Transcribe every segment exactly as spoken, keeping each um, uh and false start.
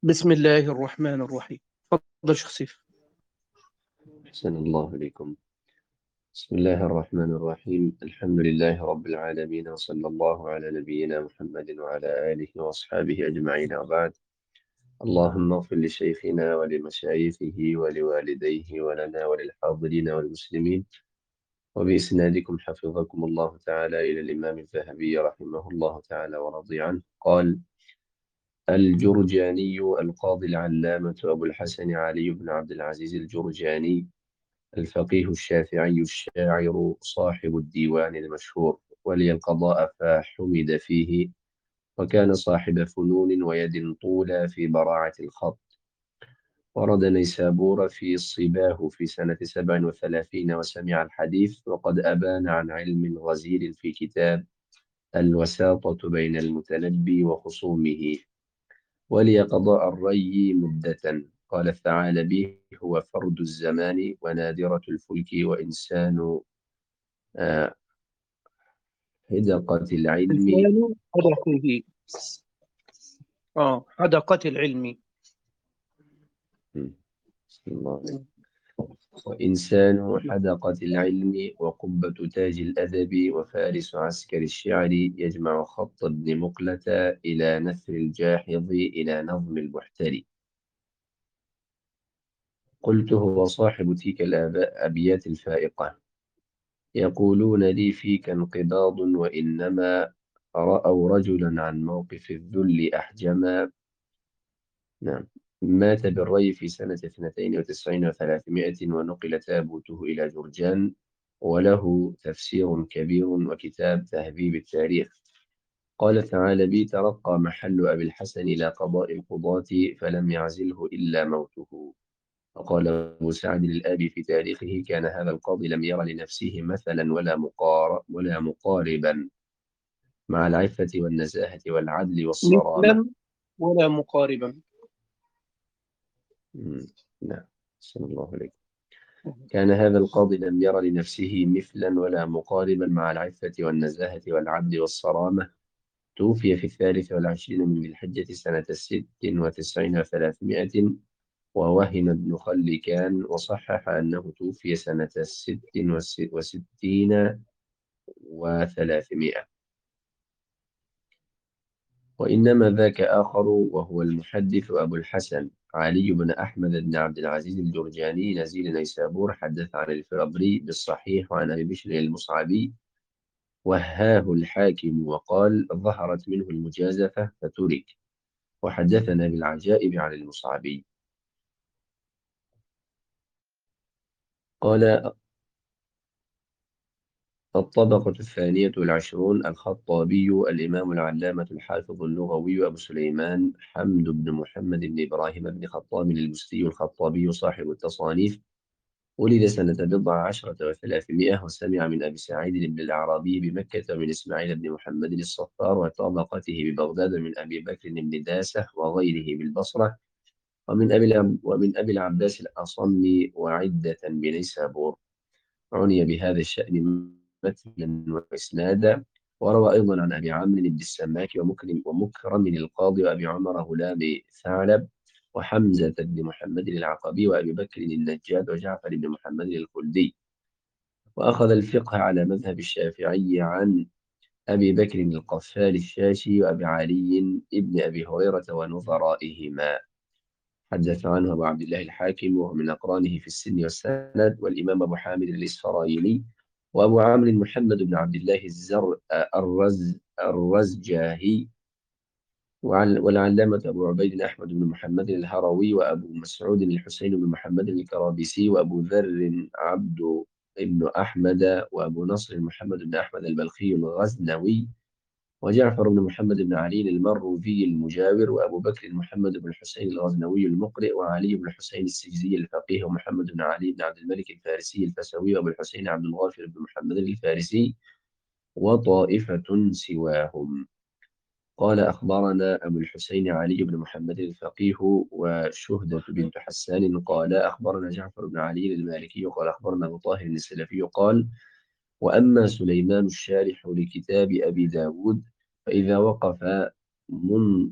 بسم الله الرحمن الرحيم. تفضل شيخ سيف. أحسن الله إليكم. بسم الله الرحمن الرحيم. الحمد لله رب العالمين، وصلى الله على نبينا محمد وعلى آله وأصحابه أجمعين، وبعد. اللهم اغفر لشيخنا ولمشايخه ولوالديه ولنا وللحاضرين والمسلمين، وبإسنادكم حفظكم الله تعالى إلى الإمام الذهبي رحمه الله تعالى ورضي عنه. قال: الجرجاني القاضي العلامة أبو الحسن علي بن عبد العزيز الجرجاني، الفقيه الشافعي الشاعر صاحب الديوان المشهور، ولي القضاء فحمد فيه، وكان صاحب فنون ويد طولى في براعة الخط. ورد نيسابور في الصباه في سنة سبع وثلاثين وسمع الحديث، وقد أبان عن علم غزير في كتاب الوساطة بين المتنبي وخصومه. ولي قضاء الري مدة. قال الثعالبي: هو فرد الزمان ونادرة الفلك، وإنسان آه، حدقة العلم. لسان حدقه. اه حدقة العلم. مم. بسم الله عليك. وإنسان حدقة العلم، وقبة تاج الأدب، وفارس عسكر الشعر، يجمع خط ابن مقلة إلى نثر الجاحظ إلى نظم البحتري. قلت: هو صاحب تلك الأبيات الفائقة. يقولون لي فيك انقباض، وإنما رأوا رجلا عن موقف الذل أحجما. نعم. مات بالري في سنة اثنتين وتسعين وثلاثمائة، ونقل تابوته إلى جرجان، وله تفسير كبير وكتاب تهذيب التاريخ. قال تعالى: بي ترقى محل أبي الحسن إلى قضاء القضاة، فلم يعزله إلا موته. وقال أبو سعد الآبي في تاريخه: كان هذا القاضي لم ير لنفسه مثلا ولا مقار ولا مقاربا، مع العفة والنزاهة والعدل والصرامة. مثلا ولا مقاربا. مم. نعم. صلى الله عليه. كان هذا القاضي لم ير لنفسه مثلا ولا مقاربا، مع العفة والنزاهة والعدل والصرامة. توفي في الثالث والعشرين من ذي الحجة سنة ست وتسعين وثلاثمائة. ووهم ابن خلكان وصحح أنه توفي سنة ست وستين وثلاثمائة. وإنما ذاك آخر، وهو المحدث أبو الحسن علي بن أحمد بن عبد العزيز الجرجاني نزيل نيسابور، حدث عن الفرابري بالصحيح وعن أبي بشر المصعبي، وهاه الحاكم وقال: ظهرت منه المجازفة فترك. وحدثنا بالعجائب عن المصعبي. قال: الطبقة الثانية والعشرون، الخطابي الإمام العلامة الحافظ اللغوي أبو سليمان حمد بن محمد بن إبراهيم بن خطاب البستي الخطابي، صاحب التصانيف. ولد سنة بضع عشرة وثلاثمائة، وسمع من أبي سعيد بن الأعرابي بمكة، ومن إسماعيل بن محمد الصفار وطبقته ببغداد، من أبي بكر بن داسة وغيره بالبصرة، ومن أبي العب- ومن أبي العباس الأصم وعدة بنيسابور. عني بهذا الشأن متنا وإسنادا. وروى أيضا عن أبي عمرو بن السماك ومكرم ومكرم القاضي، وأبي عمر هلام ثعلب، وحمزة بن محمد العقبي، وأبي بكر النجاد، وجعفر بن محمد الخلدي. وأخذ الفقه على مذهب الشافعي عن أبي بكر القفال الشاشي، وأبي علي ابن أبي هريرة ونظرائهما. حدث عنه أبو عبد الله الحاكم، وهو من أقرانه في السن والسند، والإمام أبو حامد الإسفرايني، وأبو عامر محمد بن عبد الله الزر الرز الرزجاهي، وعل- والعلامة أبو عبيد أحمد بن محمد الهروي، وأبو مسعود الحسين بن محمد الكرابيسي، وأبو ذر عبد بن أحمد، وأبو نصر محمد بن أحمد البلخي الغزنوي، وجعفر بن محمد بن علي المروذي المجاور، وأبو بكر محمد بن الحسين الغزنوي المقرئ، وعلي بن الحسين السجزي الفقيه، ومحمد بن علي بن عبد الملك الفارسي الفسوي، وأبو الحسين عبد الغافر بن محمد الفارسي، وطائفة سواهم. قال: أخبرنا أبو الحسين علي بن محمد الفقيه وشهدة بنت حسان. قال: أخبرنا جعفر بن علي المالكي. قال: أخبرنا أبو طاهر السلفي. قال: وأما سليمان الشارح لكتاب أبي داود، فإذا وقف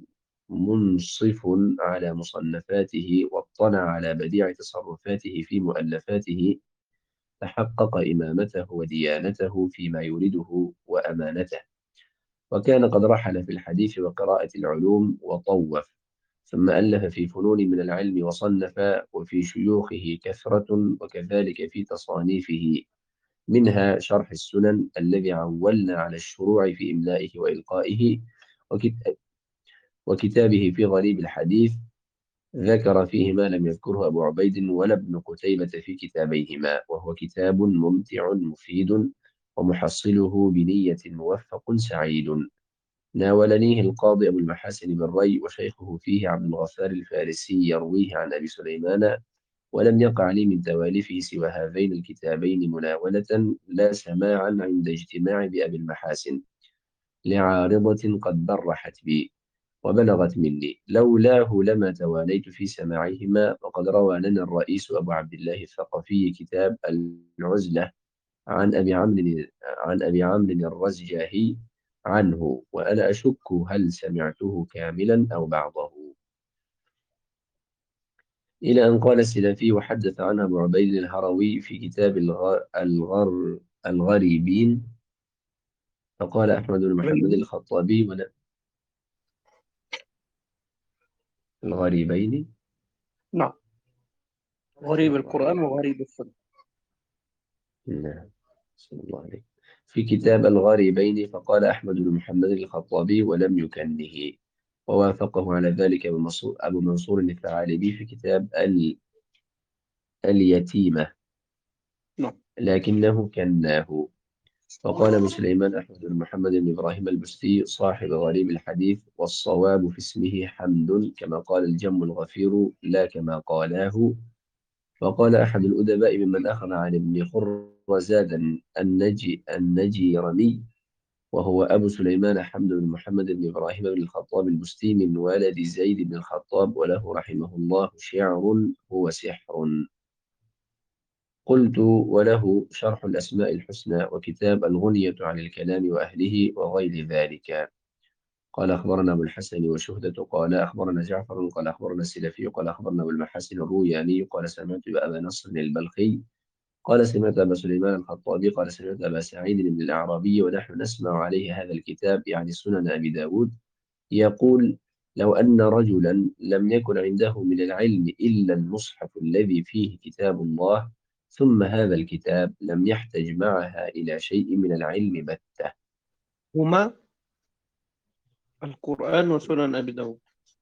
منصف على مصنفاته واطلع على بديع تصرفاته في مؤلفاته، تحقق إمامته وديانته فيما يريده وأمانته. وكان قد رحل في الحديث وقراءة العلوم وطوف، ثم ألف في فنون من العلم وصنف، وفي شيوخه كثرة، وكذلك في تصانيفه، منها شرح السنن الذي عولنا على الشروع في إملائه وإلقائه، وكت- وكتابه في غريب الحديث، ذكر فيه ما لم يذكره أبو عبيد ولا ابن قتيبة في كتابيهما، وهو كتاب ممتع مفيد، ومحصله بنية موفق سعيد. ناولنيه القاضي أبو المحاسن بالري، وشيخه فيه عبد الغفار الفارسي يرويه عن أبي سليمان، ولم يقع لي من تواليفه سوى هذين الكتابين مناولة لا سماعا عند اجتماع بأبي المحاسن، لعارضة قد برحت بي وبلغت مني، لولاه لما توانيت في سماعهما. وقد روى لنا الرئيس أبو عبد الله الثقفي كتاب العزلة عن أبي عمرو عن أبي عمرو الرزجاهي عنه، وأنا أشك هل سمعته كاملا أو بعضه. إلى أن قال السلفي وحدث عنه أبو عبيد الهروي في كتاب الغ... الغر... الغريبين، فقال أحمد بن محمد غريب. الخطابي ولا الغريبين. نعم، غريب القرآن وغريب السنة. نعم، صلى الله عليه. في كتاب الغريبين فقال أحمد بن محمد الخطابي ولم يكنه، ووافقه على ذلك أبو منصور أبو منصور الثعالبي في كتاب ال... اليتيمة، نعم. لكنه كناه. وقال أبو سليمان أحمد بن محمد بن إبراهيم البستي صاحب غريب الحديث، والصواب في اسمه حمد، كما قال الجم الغفير لا كما قالاه. وقال أحد الأدباء ممن أخذ عن ابن خرزاد النجي النجيرمي، وهو أبو سليمان حمد بن محمد بن إبراهيم بن الخطاب البستي من والد زيد بن الخطاب، وله رحمه الله شعر هو سحر. قلت وله شرح الأسماء الحسنى، وكتاب الغنية عن الكلام وأهله وغير ذلك. قال أخبرنا أبو الحسن وشهدة قال أخبرنا جعفر قال أخبرنا السلفي قال أخبرنا أبو المحاسن الروياني قال سمعت أبا نصر البلخي قال سمعت أبا سليمان الخطابي قال سمعت أبا سعيد بن الأعرابي ونحن نسمع عليه هذا الكتاب، يعني سنن أبي داود، يقول: لو أن رجلا لم يكن عنده من العلم إلا المصحف الذي فيه كتاب الله، ثم هذا الكتاب لم يحتج معها إلى شيء من العلم بتة. هما القرآن وسنن أبي داود.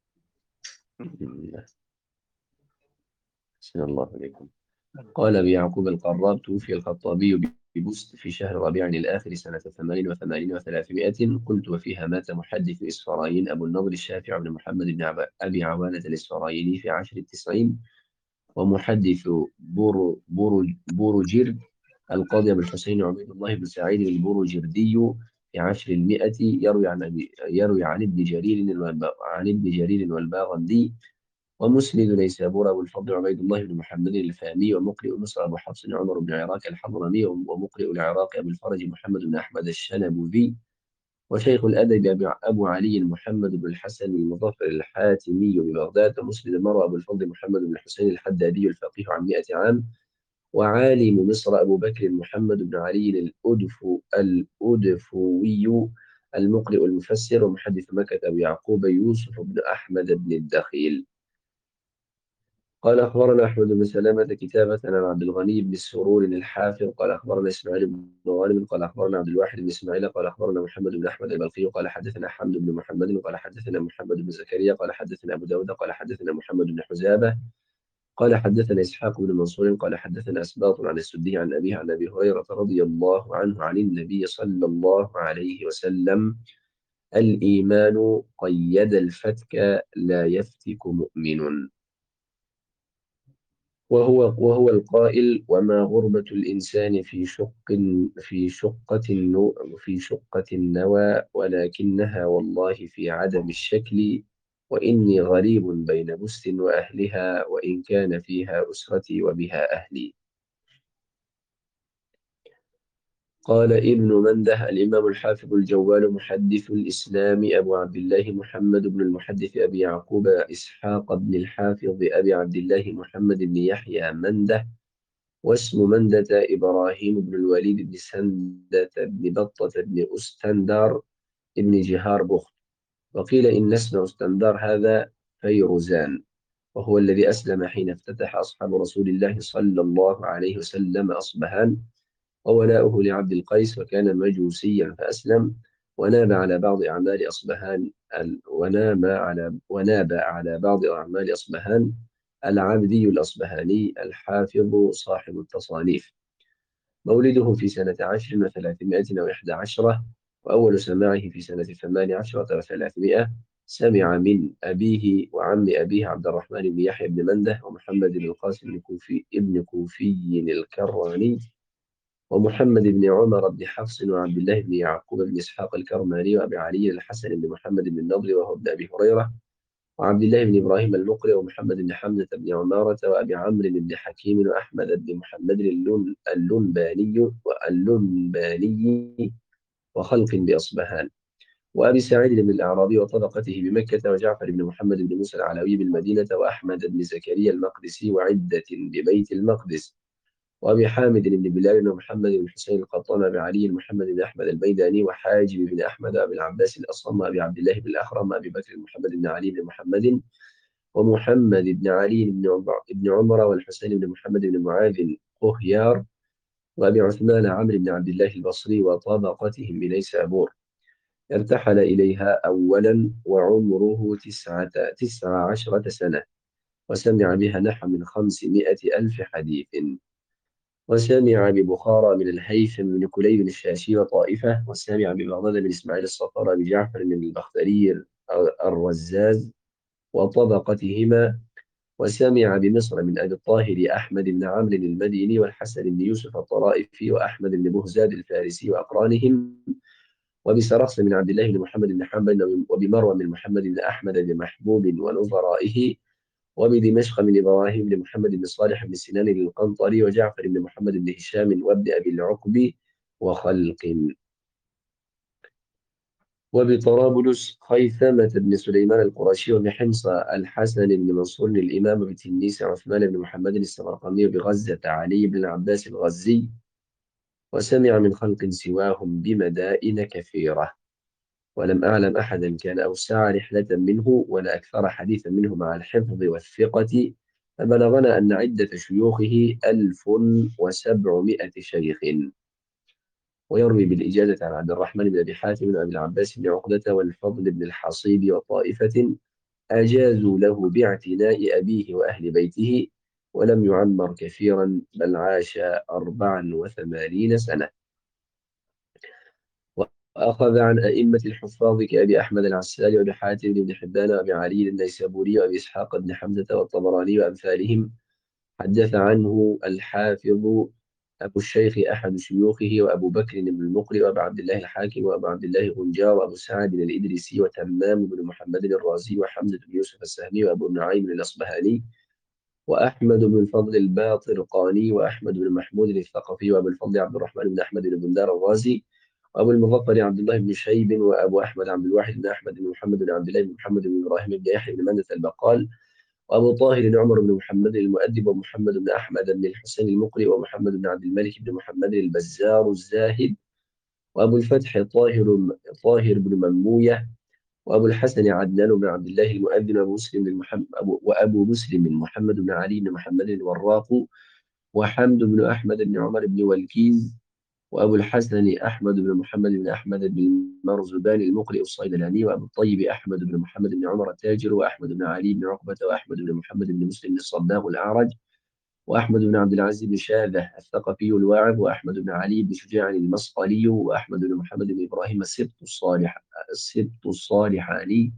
أحسن الله عليكم. قال أبي يعقوب القراب توفي الخطابي ببست في شهر ربيع الآخر سنة ثمان وثمانين وثلاثمائة. قلت: وفيها مات محدث إسفراين أبو النضر الشافع بن محمد بن عب- أبي عوانة الإسفرايني في عشر التسعين، ومحدث بور بور بورجرد القاضي أبو الحسين عبيد الله بن سعيد البورجردي في عشر المئة، يروي عن أبي يروي عن ابن جرير والب- عن ابن جرير والباغندي، ومسند نيسابور أبو الفضل عبيد الله بن محمد الفهمي، ومقرئ مصر أبو حفص عمر بن عراق الحضرمي، ومقرئ العراق أبو الفرج محمد بن أحمد الشنبوذي، وشيخ الأدب أبي أبو علي محمد بن الحسن المظفر الحاتمي ببغداد، ومسند المرء أبو الفضل محمد بن الحسين الحدادي الفقيه عن مئة عام، وعالم مصر أبو بكر محمد بن علي الأدف الأدفوي المقرئ المفسر، ومحدث مكة أبو يعقوب يوسف بن أحمد بن الدخيل. قال أخبرنا أحمد بن سلامة كتابة عن عبد الغني بن السرور الحافظ قال أخبرنا إسماعيل بن غانم قال أخبرنا عبد الواحد بن إسماعيل قال أخبرنا محمد بن أحمد البلخي قال حدثنا حمد بن محمد قال حدثنا محمد بن زكريا قال حدثنا أبو داود قال حدثنا محمد بن حزابة قال حدثنا إسحاق بن منصور قال حدثنا أسباط عن السدي عن أبيه عن أبي هريرة رضي الله عنه عن النبي صلى الله عليه وسلم: الإيمان قيد الفتك لا يفتك مؤمن. وهو وهو القائل: وما غربة الإنسان في شق في شقة النو في شقة النوى، ولكنها والله في عدم الشكل، وإني غريب بين بست وأهلها، وإن كان فيها أسرتي وبها أهلي. قال ابن منده الإمام الحافظ الجوال محدث الإسلام أبو عبد الله محمد بن المحدث أبي يعقوب إسحاق بن الحافظ أبي عبد الله محمد بن يحيى منده، واسم مندة إبراهيم بن الوليد بن سندة بن بطة بن أستندار بن جهار بخت. وقيل إن اسم أستندار هذا فيروزان، وهو الذي أسلم حين افتتح أصحاب رسول الله صلى الله عليه وسلم أصبهان، وولاؤه لعبد القيس، وكان مجوسيا فأسلم، وناب على بعض أعمال أصبهان ال... ونام على وناب على بعض أعمال أصبهان العبدي الأصبهاني الحافظ صاحب التصانيف. مولده في سنة عشر وثلاثمائة وإحدى عشرة، وأول سماعه في سنة ثمان عشرة وثلاثمائة. سمع من أبيه وعم أبيه عبد الرحمن بن يحيى بن منده ومحمد بن القاسم بن كوفي ابن كوفي الكراني، ومحمد بن عمر بن حفص، وعبد الله بن يعقوب بن إسحاق الكرماني، وأبي علي الحسن بن محمد بن النضر وهو ابن أبي هريرة، وعبد الله بن إبراهيم المقري، ومحمد بن حمزة بن عمارة، وأبي عمرو بن حكيم، وأحمد بن محمد اللن- اللنباني واللنباني، وخلق بأصبهان، وأبي سعيد بن الأعرابي وطبقته بمكة، وجعفر بن محمد بن موسى العلوي بالمدينة، وأحمد بن زكريا المقدسي وعدة ببيت المقدس، وأبي حامد بن بلال، ومحمد بن حسين القطان، وأبي علي محمد بن أحمد البيداني، وحاجب بن أحمد، وأبي العباس الأصم، وأبي عبد الله بن الأخرم، وأبي بكر محمد بن علي بن محمد، ومحمد بن علي بن عمر بن عمر، والحسين بن محمد بن معاذ قهيار، وأبي عثمان عمرو بن عبد الله البصري وطبقتهم بنيسابور. ارتحل إليها أولا وعمره تسعة تسع عشرة سنة، وسمع بها نحو من خمسمائة ألف حديث. وسمع ببخارى من الهيثم بن كليب الشاشي وطائفة، وسمع ببغداد بن إسماعيل الصفار بجعفر بن البختري الرزاز وطبقتهما، وسمع بمصر من أبي الطاهر أحمد بن عمرو المديني، والحسن بن يوسف الطرائفي، وأحمد بن بهزاد الفارسي وأقرانهم، وبسرخس من عبد الله بن محمد بن حنبل، وبمروى من محمد بن أحمد بن محبوب ونظرائه، وبدمشق من إبراهيم بن محمد بن صالح بن سنان القنطري، وجعفر بن محمد بن هشام وابن أبي العقب وخلق. وبطرابلس خيثمة بن سليمان القرشي، وبحمص الحسن بن منصور الإمام، بتنيس عثمان بن محمد السمرقندي، وبغزة علي بن العباس الغزي. وسمع من خلق سواهم بمدائن كثيرة، ولم أعلم أحدا كان أوسع رحلة منه ولا أكثر حديثا منه مع الحفظ والثقة. فبلغنا أن عدة شيوخه ألف وسبعمائة شيخ. ويروي بالإجازة عن عبد الرحمن بن أبي حاتم وأبي العباس بن عقدة والفضل بن الحصيب وطائفة أجازوا له باعتناء أبيه وأهل بيته، ولم يعمر كثيرا، بل عاش أربعا وثمانين سنة. وأخذ عن أئمة الحفاظ كأبي أحمد العسال، وأبي حاتم بن حبان، وأبي علي النيسابوري، وأبي إسحاق بن حمزة والطبراني وأمثالهم. حدث عنه الحافظ أبو الشيخ أحد شيوخه، وأبو بكر بن المقري، وأبو عبد الله الحاكم، وأبو عبد الله غنجار، وأبو سعد الإدريسي، وتمام بن محمد الرازي، وحمزة بن يوسف السهمي، وأبو نعيم الأصبهاني، وأحمد بن الفضل الباطرقاني، وأحمد بن محمود الثقفي، وأبو الفضل عبد الرحمن بن أحمد بن بندار الرازي، وأبو المظفر عبد الله بن شيب، وأبو أحمد عبد الواحد بن أحمد بن محمد بن عبد الله بن محمد بن إبراهيم بن يحيى بن مندة البقال، وأبو طاهر بن عمر بن محمد المؤدب، ومحمد بن أحمد بن الحسين المقري، ومحمد بن عبد الملك بن محمد البزار الزاهد، وأبو الفتح طاهر طاهر بن مموية، وأبو الحسن عدنان بن عبد الله المؤذن، وأبو مسلم بن محمد أبو وأبو مسلم محمد بن علي بن محمد الوراق، وحمد بن أحمد بن عمر بن والكيز، وأبو الحسن أحمد بن محمد بن أحمد بن مرزبان المقرئ الصيدلاني، وأبو الطيب أحمد بن محمد بن عمر التاجر، وأحمد بن علي بن عقبة، وأحمد بن محمد بن مسلم الصباغ الأعرج، وأحمد بن عبد العزيز بن شاذة الثقفي الواعظ، وأحمد بن علي بن شجاع المصقلي، وأحمد بن محمد بن إبراهيم السبط الصالح السبط الصالحاني،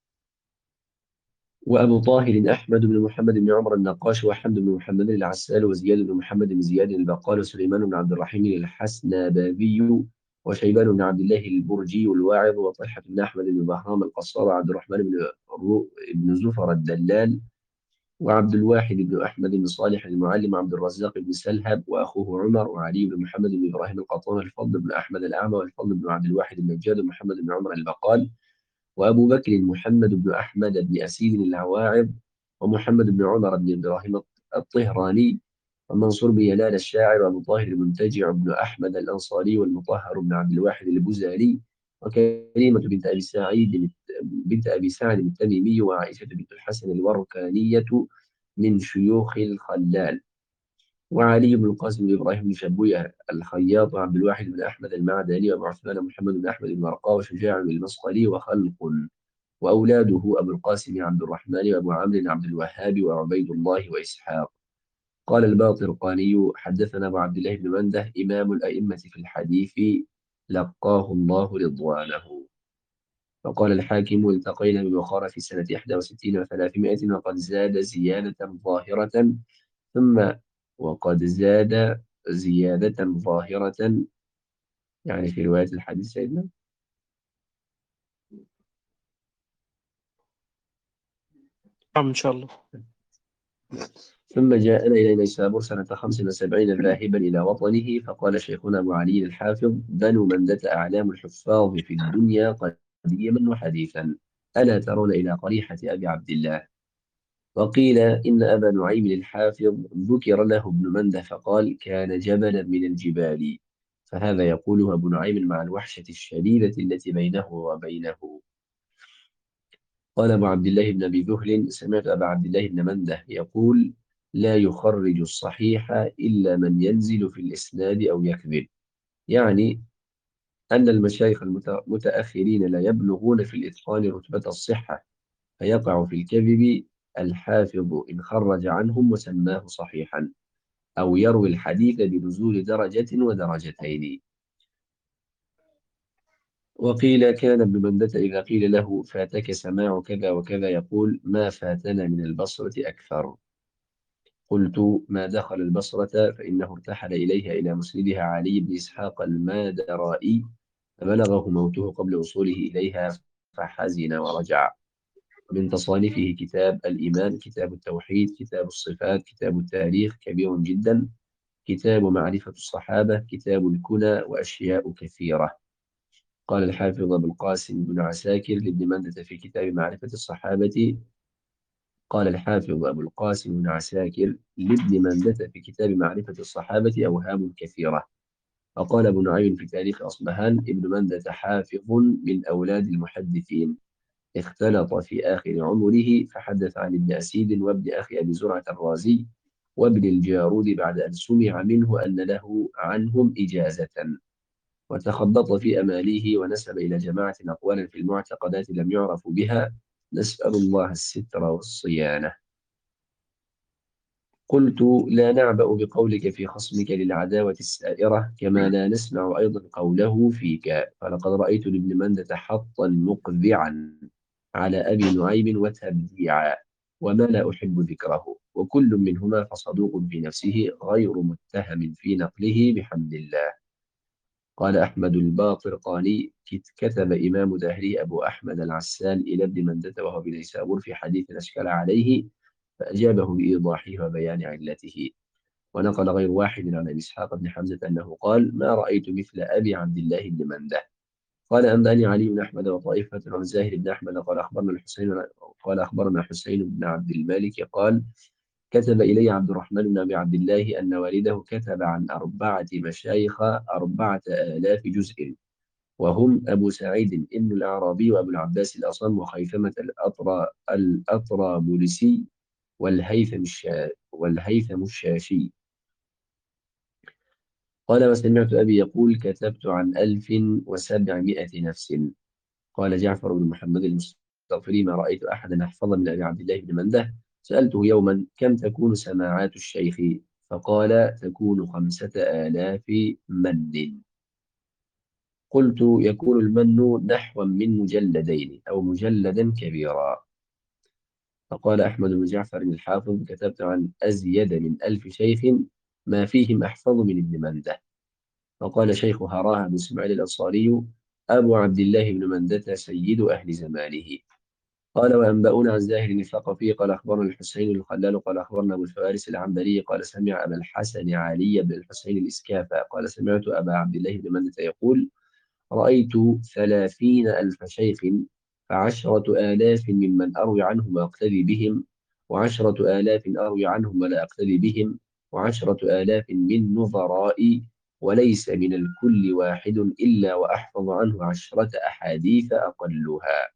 وأبو طاهر أحمد بن محمد بن عمر النقاش، وحمد بن محمد العسال، وزياد بن محمد بن زياد البقال، وسليمان بن عبد الرحيم الحسنابابي، وشيبان بن عبد الله البرجي الواعظ، وطلحة بن أحمد بن بهرام القصار، وعبد الرحمن بن رو- بن زفر الدلال، وعبد الواحد بن أحمد بن صالح المعلم، عبد الرزاق بن سلهب وأخوه عمر، وعلي بن محمد بن إبراهيم القطان، والفضل بن أحمد الأعمى، والفضل بن عبد الواحد النجاد، ومحمد بن عمر البقال، وأبو بكر محمد بن أحمد بن أسيد العواعظ، ومحمد بن عمر بن إبراهيم الطهراني، ومنصور بن يلال الشاعر، وأبو طاهر المنتجع بن أحمد الأنصاري، والمطهر بن عبد الواحد البزاري، وكريمة بنت أبي سعيد بنت أبي سعد التميمي، وعائشة بنت الحسن الوركانية من شيوخ الخلال، وعلي بن القاسم بن إبراهيم بن شبوية الخياط، وعبد الواحد بن أحمد المعدني، وأبو عثمان محمد بن أحمد بن ورقاء، وشجاع المصقلي، وخلق. وأولاده أبو القاسم عبد الرحمن، وأبو عمرو عبد الوهاب، وعبيد الله، وإسحاق. قال الباطرقاني حدثنا أبو عبد الله بن منده إمام الأئمة في الحديث لقاه الله رضوانه. فقال الحاكم التقينا ببخارى في سنة إحدى وستين وثلاثمائة، وقد زاد زيادة ظاهرة ثم وقد زاد زيادة ظاهرة، يعني في رواية الحديث سيدنا. نعم إن شاء الله. ثم جاءنا إلى نيسابور سنة خمس وسبعين ذاهبا إلى وطنه، فقال شيخنا أبو علي الحافظ: بنو مندة أعلام الحفاظ في الدنيا قديما وحديثا، ألا ترون إلى قريحة أبي عبد الله؟ وقيل إن أبا نعيم الحافظ ذكر له ابن منده فقال: كان جبلا من الجبال. فهذا يقوله أبو نعيم مع الوحشة الشديدة التي بينه وبينه. قال أبو عبد الله بن أبي ذهل: سمعت أبا عبد الله بن منده يقول: لا يخرج الصحيح إلا من ينزل في الإسناد أو يكذب، يعني أن المشايخ المتأخرين لا يبلغون في الإتقان رتبة الصحة، فيقع في الكذب الحافظ إن خرج عنهم وسماه صحيحا، أو يروي الحديث بنزول درجة ودرجتين. وقيل كان ابن مندة إذا قيل له: فاتك سماع كذا وكذا، يقول: ما فاتنا من البصرة أكثر. قلت: ما دخل البصرة فإنه ارتحل إليها إلى مسندها علي بن إسحاق المادرائي، فبلغه موته قبل وصوله إليها فحزن ورجع. من تصانيفه كتاب الإيمان، كتاب التوحيد، كتاب الصفات، كتاب التاريخ كبير جدا، كتاب معرفة الصحابة، كتاب الكنى، وأشياء كثيرة. قال الحافظ أبو القاسم بن عساكر لابن مندة في كتاب معرفة الصحابة قال الحافظ أبو القاسم بن عساكر لابن مندة في كتاب معرفة الصحابة أوهام كثيرة. وقال أبو نعيم في تاريخ أصبهان: ابن مندة حافظ من أولاد المحدثين، اختلط في آخر عمره، فحدث عن ابن أسيد وابن أخي أبي زرعة الرازي وابن الجارود بعد أن سمع منه أن له عنهم إجازة، وتخبط في أماليه ونسب إلى جماعة أقوالا في المعتقدات لم يعرف بها، نسأل الله الستر والصيانة. قلت: لا نعبأ بقولك في خصمك للعداوة السائرة، كما لا نسمع أيضا قوله فيك، فلقد رأيت لابن مندة حطا مقذعا على أبي نعيم وتبديعا، وما لا أحب ذكره، وكل منهما فصدوق في نفسه غير متهم في نقله بحمد الله. قال أحمد الباطرقاني: كتب إمام دهري أبو أحمد العسال إلى ابن مندة وهو بنيسابور في حديث أشكل عليه، فأجابه بإيضاحه وبيان علته. ونقل غير واحد عن أبي إسحاق بن حمزة أنه قال: ما رأيت مثل أبي عبد الله بن منده. قال أنبأني علي بن أحمد وطائفة عن زاهر بن أحمد قال أخبرنا الحسين قال أخبرنا حسين بن عبد الملك قال: كتب إلي عبد الرحمن بن أبي عبد الله أن والده كتب عن أربعة مشايخ أربعة آلاف جزء، وهم أبو سعيد ابن الأعرابي، وأبو العباس الأصم، وخيثمة الأطرى الأطرابلسي، والهيثم الشا والهيثم الشاشي. قال: وسمعت أبي يقول: كتبت عن ألف وسبعمائة نفس. قال جعفر بن محمد المستغفري: ما رأيت أحدا أحفظ من أبي عبد الله بن منده. سألته يوما: كم تكون سماعات الشيخ؟ فقال: تكون خمسة آلاف من. قلت: يكون المن نحو من مجلدين أو مجلدا كبيرا. فقال أحمد بن جعفر الحافظ: كتبت عن أزيد من ألف شيخ، ما فيهم أحفظ من ابن منده. فقال شيخ هراه بن إسماعيل الأنصاري: أبو عبد الله بن مندة سيد أهل زمانه. قال وأنبؤنا عن زاهر الثقفي قال أخبرنا الحسين الخلال قال أخبرنا أبو الفوارس العنبري قال سمع أبا الحسن علي بن الحسين الإسكافى قال سمعت أبا عبد الله بن مندة يقول رأيت ثلاثين ألف شيخ فعشرة آلاف ممن أروي عنهم وأقتدي بهم وعشرة آلاف أروي عنهم ولا أقتدي بهم وعشرة آلاف من نظرائي وليس من الكل واحد إلا وأحفظ عنه عشرة أحاديث أقلها.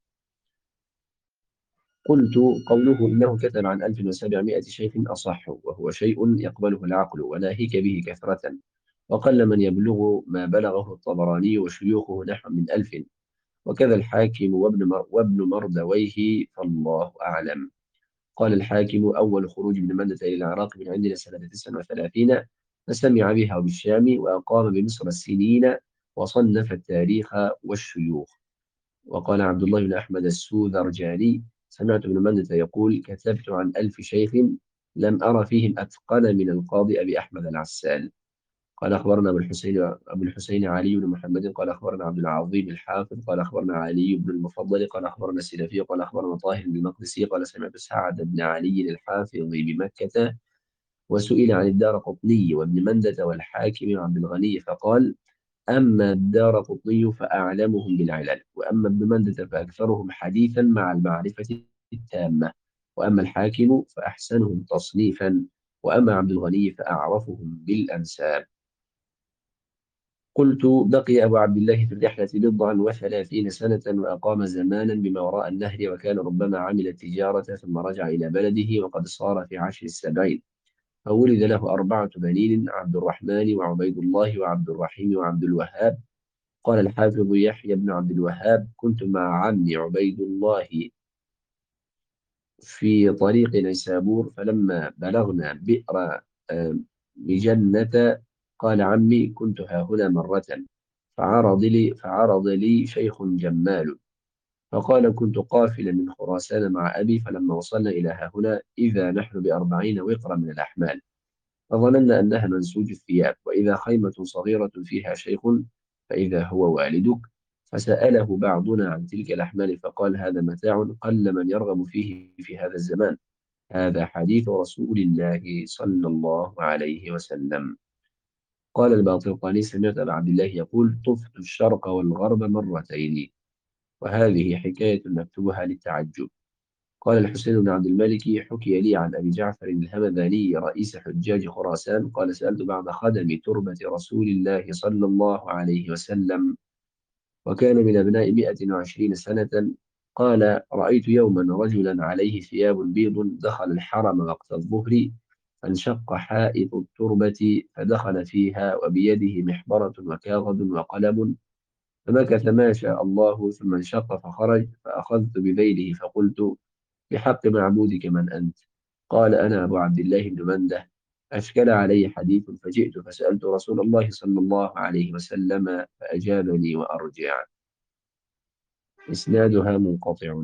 قلت قوله إنه كتب عن ألف وسبعمائة شيخ أصح وهو شيء يقبله العقل وناهيك به كثرة وقل من يبلغ ما بلغه الطبراني وشيوخه نحو من ألف وكذا الحاكم وابن مر وابن مردويه فالله أعلم. قال الحاكم أول خروج ابن مندة إلى العراق من عندنا سنة تسع وثلاثين فسمع بها بالشام وأقام بمصر السنين وصنف التاريخ والشيوخ. وقال عبد الله بن أحمد السوذرجاني سمعت ابن مندة يقول كتبت عن ألف شيخ لم أرى فيهم أتقن من القاضي أبي أحمد العسال. قال أخبرنا أبو الحسين أبو الحسين علي بن محمد قال أخبرنا عبد العظيم الحافظ قال أخبرنا علي بن المفضل قال أخبرنا السلفي قال أخبرنا طاهر بن المقدسي قال سمعت سعد بن علي الحافظ بمكة وسئل عن الدار قطني وابن مندة والحاكم وعبد الغني فقال أما الدار قطني فأعلمهم بالعلل وأما ابن مندة فأكثرهم حديثا مع المعرفة التامة وأما الحاكم فأحسنهم تصنيفا وأما عبد الغني فأعرفهم بالأنساب. قلت بقي أبو عبد الله في الرحلة بضعا وثلاثين سنة وأقام زمانا بما وراء النهر وكان ربما عمل التجارة ثم رجع إلى بلده وقد صار في عشر السبعين فولد له أربعة بنين عبد الرحمن وعبيد الله وعبد الرحيم وعبد الوهاب. قال الحافظ يحيى بن عبد الوهاب كنت مع عمي عبيد الله في طريق نيسابور فلما بلغنا بئر آه، مجنة قال عمي كنت ها هنا مرة فعرض لي فعرض لي شيخ جمال فقال كنت قافلا من خراسان مع أبي فلما وصلنا إلى ها هنا إذا نحن بأربعين وقرا من الأحمال فظننا أنها منسوج الثياب وإذا خيمة صغيرة فيها شيخ فإذا هو والدك فسأله بعضنا عن تلك الأحمال فقال هذا متاع قل من يرغب فيه في هذا الزمان هذا حديث رسول الله صلى الله عليه وسلم. قال الباطرقاني سمعت أبا عبد الله يقول طفت الشرق والغرب مرتين وهذه حكاية نكتبها للتعجب. قال الحسين بن عبد الملك حكي لي عن أبي جعفر الهمذاني رئيس حجاج خراسان قال سألت بعض خدم تربة رسول الله صلى الله عليه وسلم وكان من أبناء مائة وعشرين سنة قال رأيت يوما رجلا عليه ثياب بيض دخل الحرم وقت الظهر فانشق حائط التربة فدخل فيها وبيده محبرة وكاغد وقلم فمكث ما شاء الله ثم انشق فخرج فأخذت بذيله فقلت بحق معبودك من أنت؟ قال أنا أبو عبد الله بن منده أشكل علي حديث فجئت فسألت رسول الله صلى الله عليه وسلم فأجابني وأرجع. إسنادها منقطع.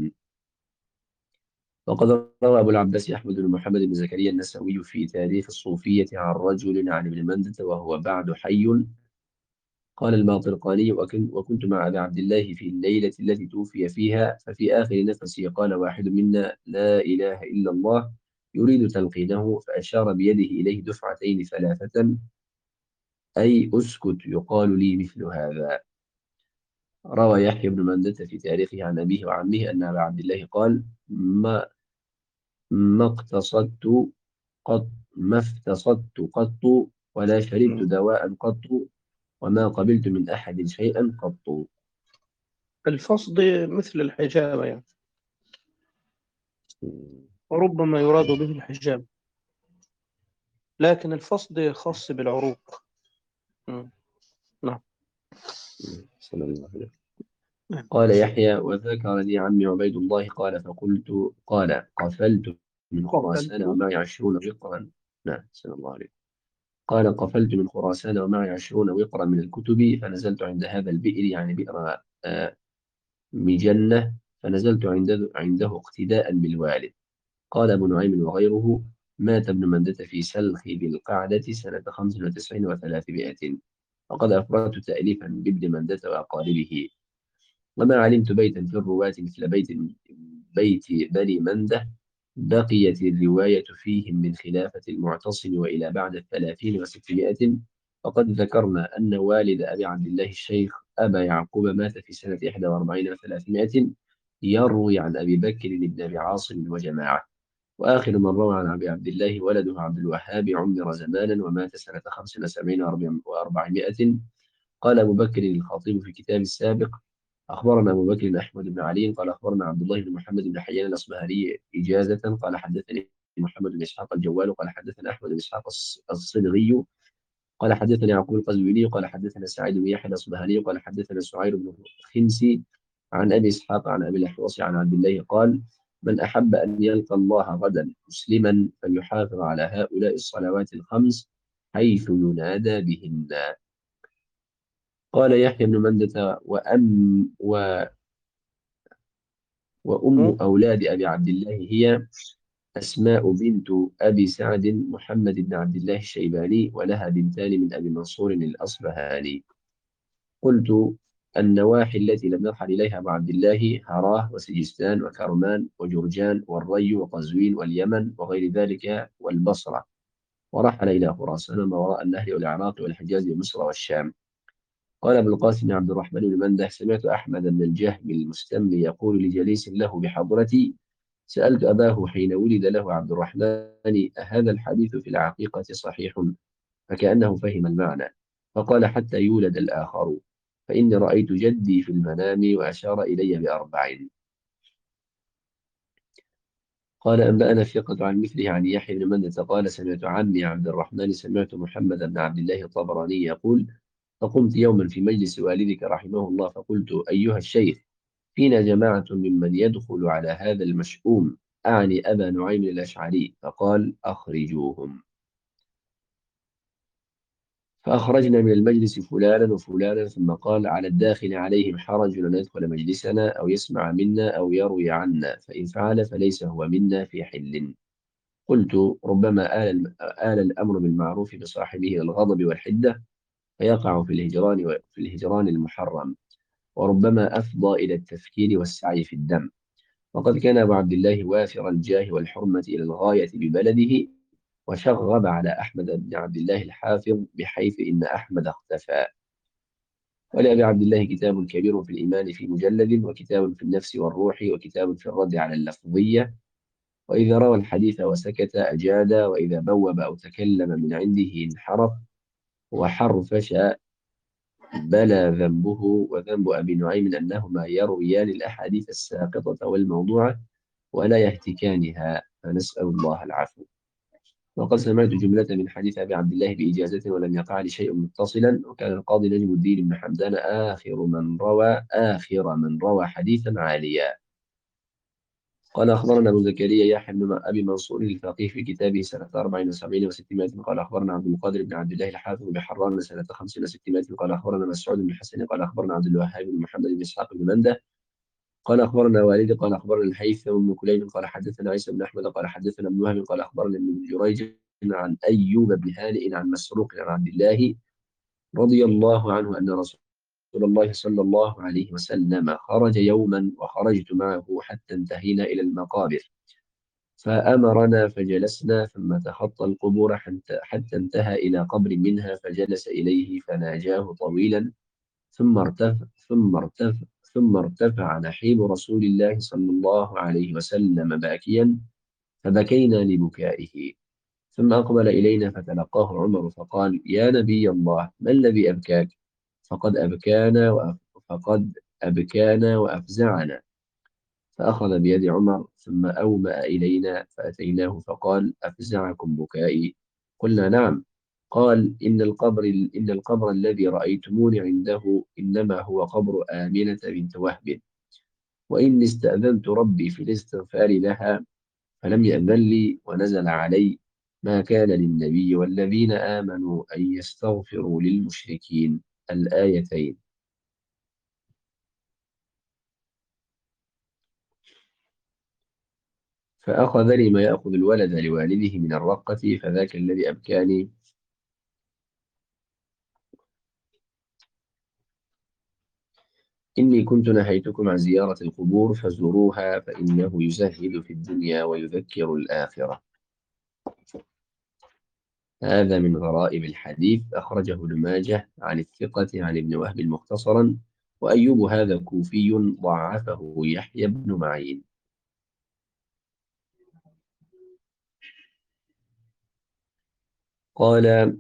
وقد روى أبو العباس أحمد بن محمد بن زكريا النسوي في تاريخ الصوفية عن رجل عن ابن مندة وهو بعد حي قال الباطرقاني وكن وكنت مع أبي عبد الله في الليلة التي توفي فيها ففي آخر نفسه قال واحد منا لا إله إلا الله يريد تلقينه فأشار بيده إليه دفعتين ثلاثة أي أسكت يقال لي مثل هذا. روى يحيى بن مندة في تاريخه عن أبيه وعمه أن أبا عبد الله قال ما ما اقتصدت قط ما افتقدت قط ولا شربت مم. دواء قط وما قبلت من أحد شيئا قط. الفصد مثل الحجامة يعني، وربما يراد به الحجام، لكن الفصد خاص بالعروق. مم. نعم. صلى الله عليه وسلم. نعم. قال يحيى وذكر لي عمي عبيد الله قال فقلت قال قفلت من خراسان قفلت. ومعي عشرون وقرا. نعم صلى الله عليه. قال قفلت من خراسان ومعي عشرون وقرا من الكتب فنزلت عند هذا البئر يعني بئر آه، مجنة فنزلت عنده عنده اقتداء بالوالد. قال ابو نعيم وغيره مات ابن مندة في سلخ ذي القعدة سنة خمس وتسعين وثلاثمائة وقد أفردت تأليفا بابن مندة وأقاربه وما علمت بيتا في الرواة مثل بيت بيت بني منده بقيت الرواية فيهم من خلافة المعتصم وإلى بعد الثلاثين وستمائة. وقد ذكرنا أن والد أبي عبد الله الشيخ أبا يعقوب مات في سنة إحدى وأربعين وثلاثمائة، يروي عن أبي بكر بن أبي عاصم وجماعة. وآخر من روى عن أبي عبد الله ولده عبد الوهاب عمر زمانا ومات سنة خمس وسبعين وأربعمائة. قال أبو بكر الخطيب في كتاب السابق: أخبرنا أبو بكر أحمد بن علي قال أخبرنا عبد الله بن محمد بن حيان الأصبهاني إجازة قال حدثني محمد بن إسحاق الجوال قال حدثنا أحمد بن إسحاق الص- الصدغي قال حدثنا يعقوب القزويني قال حدثنا سعيد بن يحيى الأصبهاني قال حدثنا سعير بن خنسي عن أبي إسحاق عن أبي الأحوص عن عبد الله قال: من أحب أن يلقى الله غدا مسلما فليحافظ على هؤلاء الصلوات الخمس حيث ينادى بهن. قال يحيى بن مندة: وأم و وأم مم. أولاد أبي عبد الله هي أسماء بنت أبي سعد محمد بن عبد الله الشيباني، ولها بنتان من أبي منصور الأصبهاني. قلت: النواحي التي لم يرحل إليها أبو عبد الله هراه وسجستان وكرمان وجرجان والري وقزوين واليمن وغير ذلك والبصرة، ورحل إلى خراسان ما وراء النهر والعراق والحجاز ومصر والشام. قال ابن القاسم عبد الرحمن بن منده: سمعت أحمد بن الجهم المستملي يقول لجليس له بحضرتي: سألت أباه حين ولد له عبد الرحمن: أهذا الحديث في العقيقة صحيح؟ فكأنه فهم المعنى، فقال: حتى يولد الآخر، فإني رأيت جدي في المنام وأشار إلي بأربع. قال أنبأنا ثقة عن مثله عن يحيى بن مندة قال: سمعت عمي عبد الرحمن سمعت محمد بن عبد الله الطبراني يقول: فقمت يوما في مجلس والدك رحمه الله فقلت: أيها الشيخ، فينا جماعة ممن يدخل على هذا المشؤوم، أعني أبا نعيم الأشعري. فقال: أخرجوهم. فأخرجنا من المجلس فلانا وفلانا، ثم قال: على الداخل عليهم حرج أن يدخل مجلسنا أو يسمع منا أو يروي عنا، فإن فعل فليس هو منا في حل. قلت: ربما آل, آل الأمر بالمعروف بصاحبه إلى الغضب والحدة فيقع في الهجران وفي الهجران المحرم، وربما أفضى إلى التفكير والسعي في الدم. وقد كان أبو عبد الله وافر الجاه والحرمة إلى الغاية ببلده، وشغب على أحمد بن عبد الله الحافظ بحيث إن أحمد اختفى. ولأبي عبد الله كتاب كبير في الإيمان في مجلد، وكتاب في النفس والروح، وكتاب في الرد على اللفظية. وإذا روى الحديث وسكت أجاد، وإذا بوب أو تكلم من عنده انحرف وحرفش بلى ذنبه. وذنب أبي نعيم أنهما يرويان الأحاديث الساقطة والموضوعة ولا يهتكانها، فنسأل الله العفو. وقد سمعت جملة من حديث أبي عبد الله بإجازة ولم يقع لي شيء متصلا. وكان القاضي نجم الدين بن حمدان آخر من روى آخر من روى حديثا عاليا. قال أخبرنا أبو زكريا يحيى بن أبي منصور الفقيه في كتابه سنة أربع وسبعين وستمائة. قال أخبرنا عبد القادر بن عبد الله الحافظ بحران سنة خمس وستمائة. قال أخبرنا مسعود بن حسن قال أخبرنا عبد الوهاب بن محمد بن إسحاق بن منده قال أخبرنا والدي قال أخبرنا الهيثم بن كليب قال حدثنا عيسى بن أحمد قال حدثنا ابن وهب قال أخبرنا ابن جريج عن أيوب بن هانئ عن مسروق عن عبد الله رضي الله عنه أن رسول الله صلى الله عليه وسلم خرج يوما وخرجت معه حتى انتهينا إلى المقابر، فأمرنا فجلسنا ثم تخطى القبور حتى حتى انتهى إلى قبر منها فجلس إليه فناجاه طويلا، ثم ارتفع ثم ارتفع ثم ارتفع نحيب رسول الله صلى الله عليه وسلم باكيا، فبكينا لبكائه. ثم أقبل إلينا فتلقاه عمر فقال: يا نبي الله، ما الذي أبكاك؟ فقد أبكانا وأف... فقد أبكانا وأفزعنا. فأخذ بيد عمر ثم أومأ إلينا فأتيناه فقال: أفزعكم بكائي؟ قلنا: نعم. قال: إن القبر إن القبر الذي رأيتموني عنده إنما هو قبر آمنة بنت وهب، وإني استأذنت ربي في الاستغفار لها فلم يأذن لي ونزل علي: ما كان للنبي والذين آمنوا أن يستغفروا للمشركين، الآيتين. فأخذني ما يأخذ الولد لوالده من الرقة، فذاك الذي أبكاني. إني كنت نهيتكم عن زيارة القبور فزوروها فإنه يزهد في الدنيا ويذكر الآخرة. هذا من غرائب الحديث، أخرجه ابن ماجه عن الثقة عن ابن وهب مختصرا، وأيوب هذا كوفي ضعفه يحيى بن معين. قال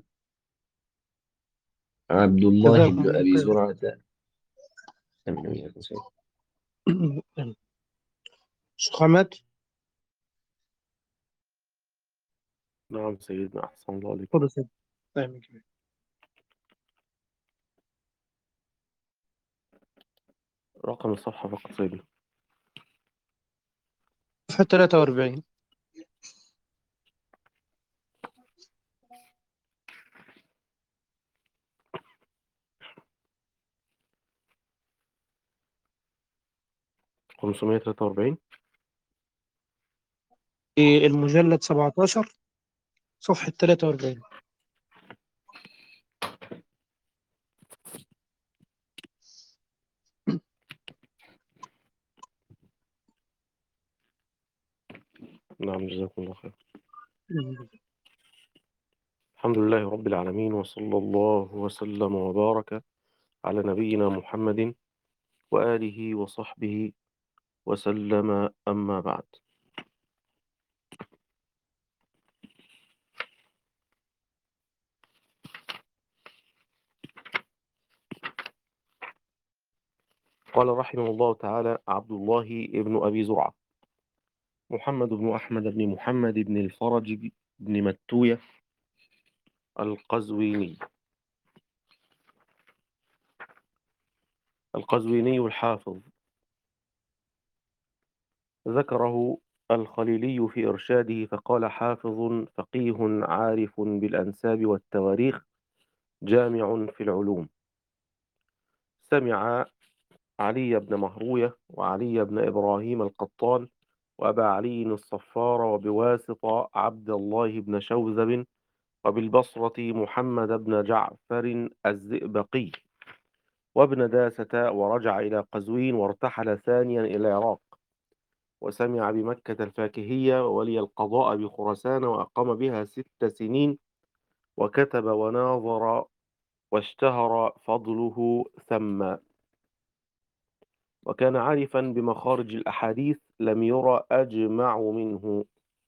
عبد الله جزاكم بن الله أبي خيرا. زرعة. أمين وإياكم سيد. شيخ أحمد، نعم سيدنا، أحسن الله عليك. خذ سيد. طيب. رقم الصفحة فقط سيدنا. صفحة ثلاثة وأربعين. خمسمائة وثلاثة وأربعين. في المجلد سبعة عشر صفحة ثلاثة وأربعين. نعم جزاكم الله خير. الحمد لله رب العالمين، وصلى الله وسلم وبارك على نبينا محمد وآله وصحبه وسلم، أما بعد. قال رحمه الله تعالى عبد الله ابن أبي زرعة محمد بن أحمد بن محمد بن الفرج بن متوية القزويني القزويني الحافظ، ذكره الخليلي في إرشاده فقال: حافظ فقيه عارف بالأنساب والتواريخ جامع في العلوم. سمع علي بن مهروية وعلي بن إبراهيم القطان وأبا علي الصفار وبواسطة عبد الله بن شوذب، وبالبصرة محمد بن جعفر الزئبقي وابن داسة، ورجع إلى قزوين وارتحل ثانيا إلى العراق، وسمع بمكة الفاكهية وولي القضاء بخراسان وأقام بها ست سنين، وكتب وناظر واشتهر فضله ثم، وكان عارفا بمخارج الأحاديث لم يرى أجمع منه.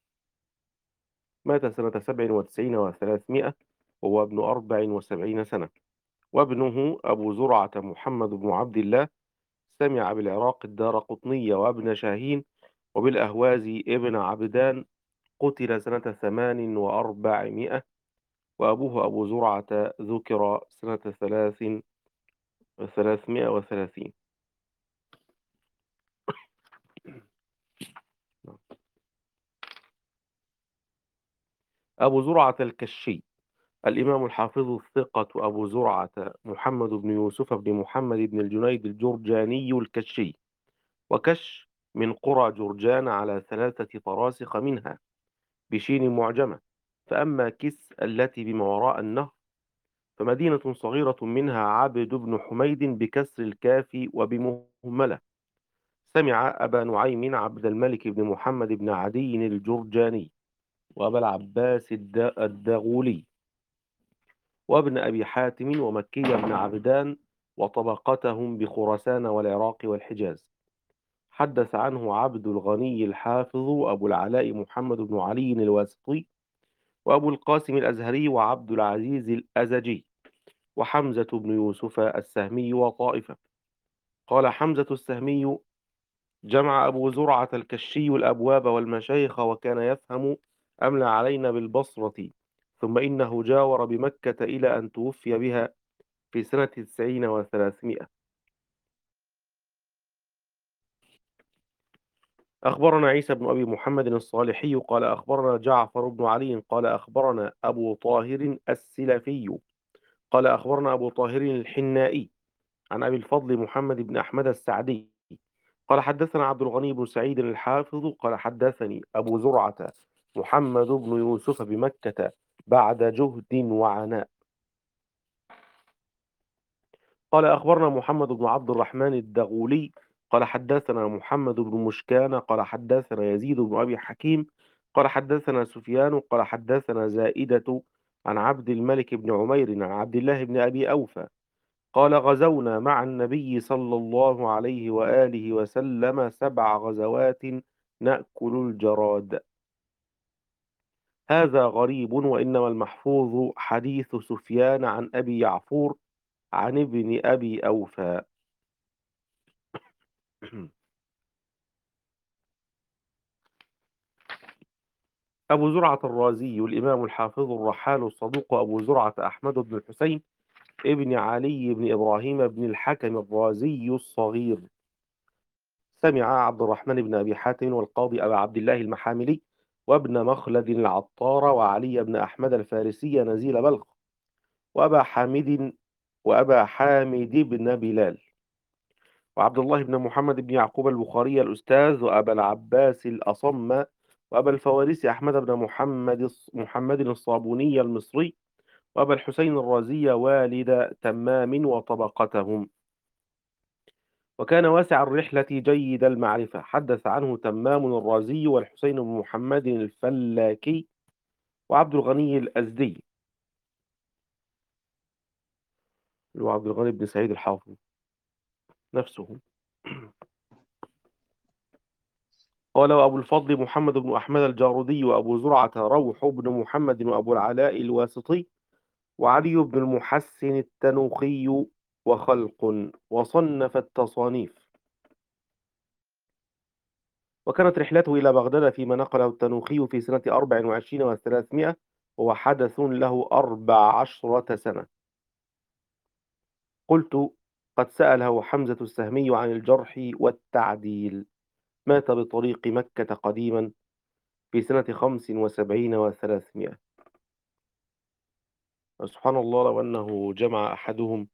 مات سنة سبع وتسعين وثلاثمائة وهو ابن أربع وسبعين سنة. وابنه أبو زرعة محمد بن عبد الله سمع بالعراق الدارقطني وابن شاهين وبالأهوازي ابن عبدان، قتل سنة ثمان وأربعمائة، وأبوه أبو زرعة ذكر سنة ثلاث وثلاثمائة وثلاثين. أبو زرعة الكشي الإمام الحافظ الثقة أبو زرعة محمد بن يوسف بن محمد بن الجنيد الجرجاني الكشي، وكش من قرى جرجان على ثلاثة طراسخ منها بشين معجمة، فأما كس التي بما وراء النهر فمدينة صغيرة منها عبد بن حميد بكسر الكاف وبمهملة. سمع أبا نعيم عبد الملك بن محمد بن عدي الجرجاني وأبا العباس الدغولي وابن أبي حاتم ومكي بن عبدان وطبقتهم بخراسان والعراق والحجاز. حدث عنه عبد الغني الحافظ أبو العلاء محمد بن علي الواسطي وأبو القاسم الأزهري وعبد العزيز الأزجي وحمزة بن يوسف السهمي وطائفة. قال حمزة السهمي: جمع أبو زرعة الكشي الأبواب والمشايخ وكان يفهم أملى علينا بالبصرة، ثم إنه جاور بمكة إلى أن توفي بها في سنة تسعين وثلاثمائة. أخبرنا عيسى بن أبي محمد الصالحي قال أخبرنا جعفر بن علي قال أخبرنا أبو طاهر السلفي قال أخبرنا أبو طاهر الحنائي عن أبي الفضل محمد بن أحمد السعدي قال حدثنا عبد الغني بن سعيد الحافظ قال حدثني أبو زرعة محمد بن يوسف بمكة بعد جهد وعناء. قال أخبرنا محمد بن عبد الرحمن الدغولي قال حدثنا محمد بن مشكان قال حدثنا يزيد بن أبي حكيم قال حدثنا سفيان قال حدثنا زائدة عن عبد الملك بن عمير عن عبد الله بن أبي أوفى قال غزونا مع النبي صلى الله عليه وآله وسلم سبع غزوات نأكل الجراد. هذا غريب، وإنما المحفوظ حديث سفيان عن أبي يعفور عن ابن أبي أوفى. أبو زرعة الرازي الإمام الحافظ الرحال الصدوق أبو زرعة أحمد بن الحسين ابن علي بن إبراهيم بن الحكم الرازي الصغير سمع عبد الرحمن بن أبي حاتم والقاضي أبا عبد الله المحاملي وابن مخلد العطار وعلي بن أحمد الفارسي نزيل بلخ وأبا حامد وأبا حامد بن بلال وعبد الله بن محمد بن يعقوب البخاري الأستاذ وأبا العباس الأصم وأبا الفوارس أحمد بن محمد محمد الصابوني المصري وأبا الحسين الرازي والد تمام وطبقتهم. وكان واسع الرحلة جيد المعرفة. حدث عنه تمام الرازي والحسين بن محمد الفلاكي وعبد الغني الأزدي وعبد الغني بن سعيد الحافظ نفسه. قال وأبو الفضل محمد بن أحمد الجارودي وأبو زرعة روح بن محمد وأبو العلاء الواسطي وعلي بن المحسن التنوخي وخلق وصنف التصانيف. وكانت رحلته إلى بغداد فيما نقله التنوخي في سنة أربع وعشرين وثلاثمائة وهو حدث له أربع عشرة سنة. قلت قد سأله حمزة السهمي عن الجرح والتعديل. مات بطريق مكة قديما في سنة خمس وسبعين وثلاثمائة. سبحان الله، لو أنه جمع أحدهم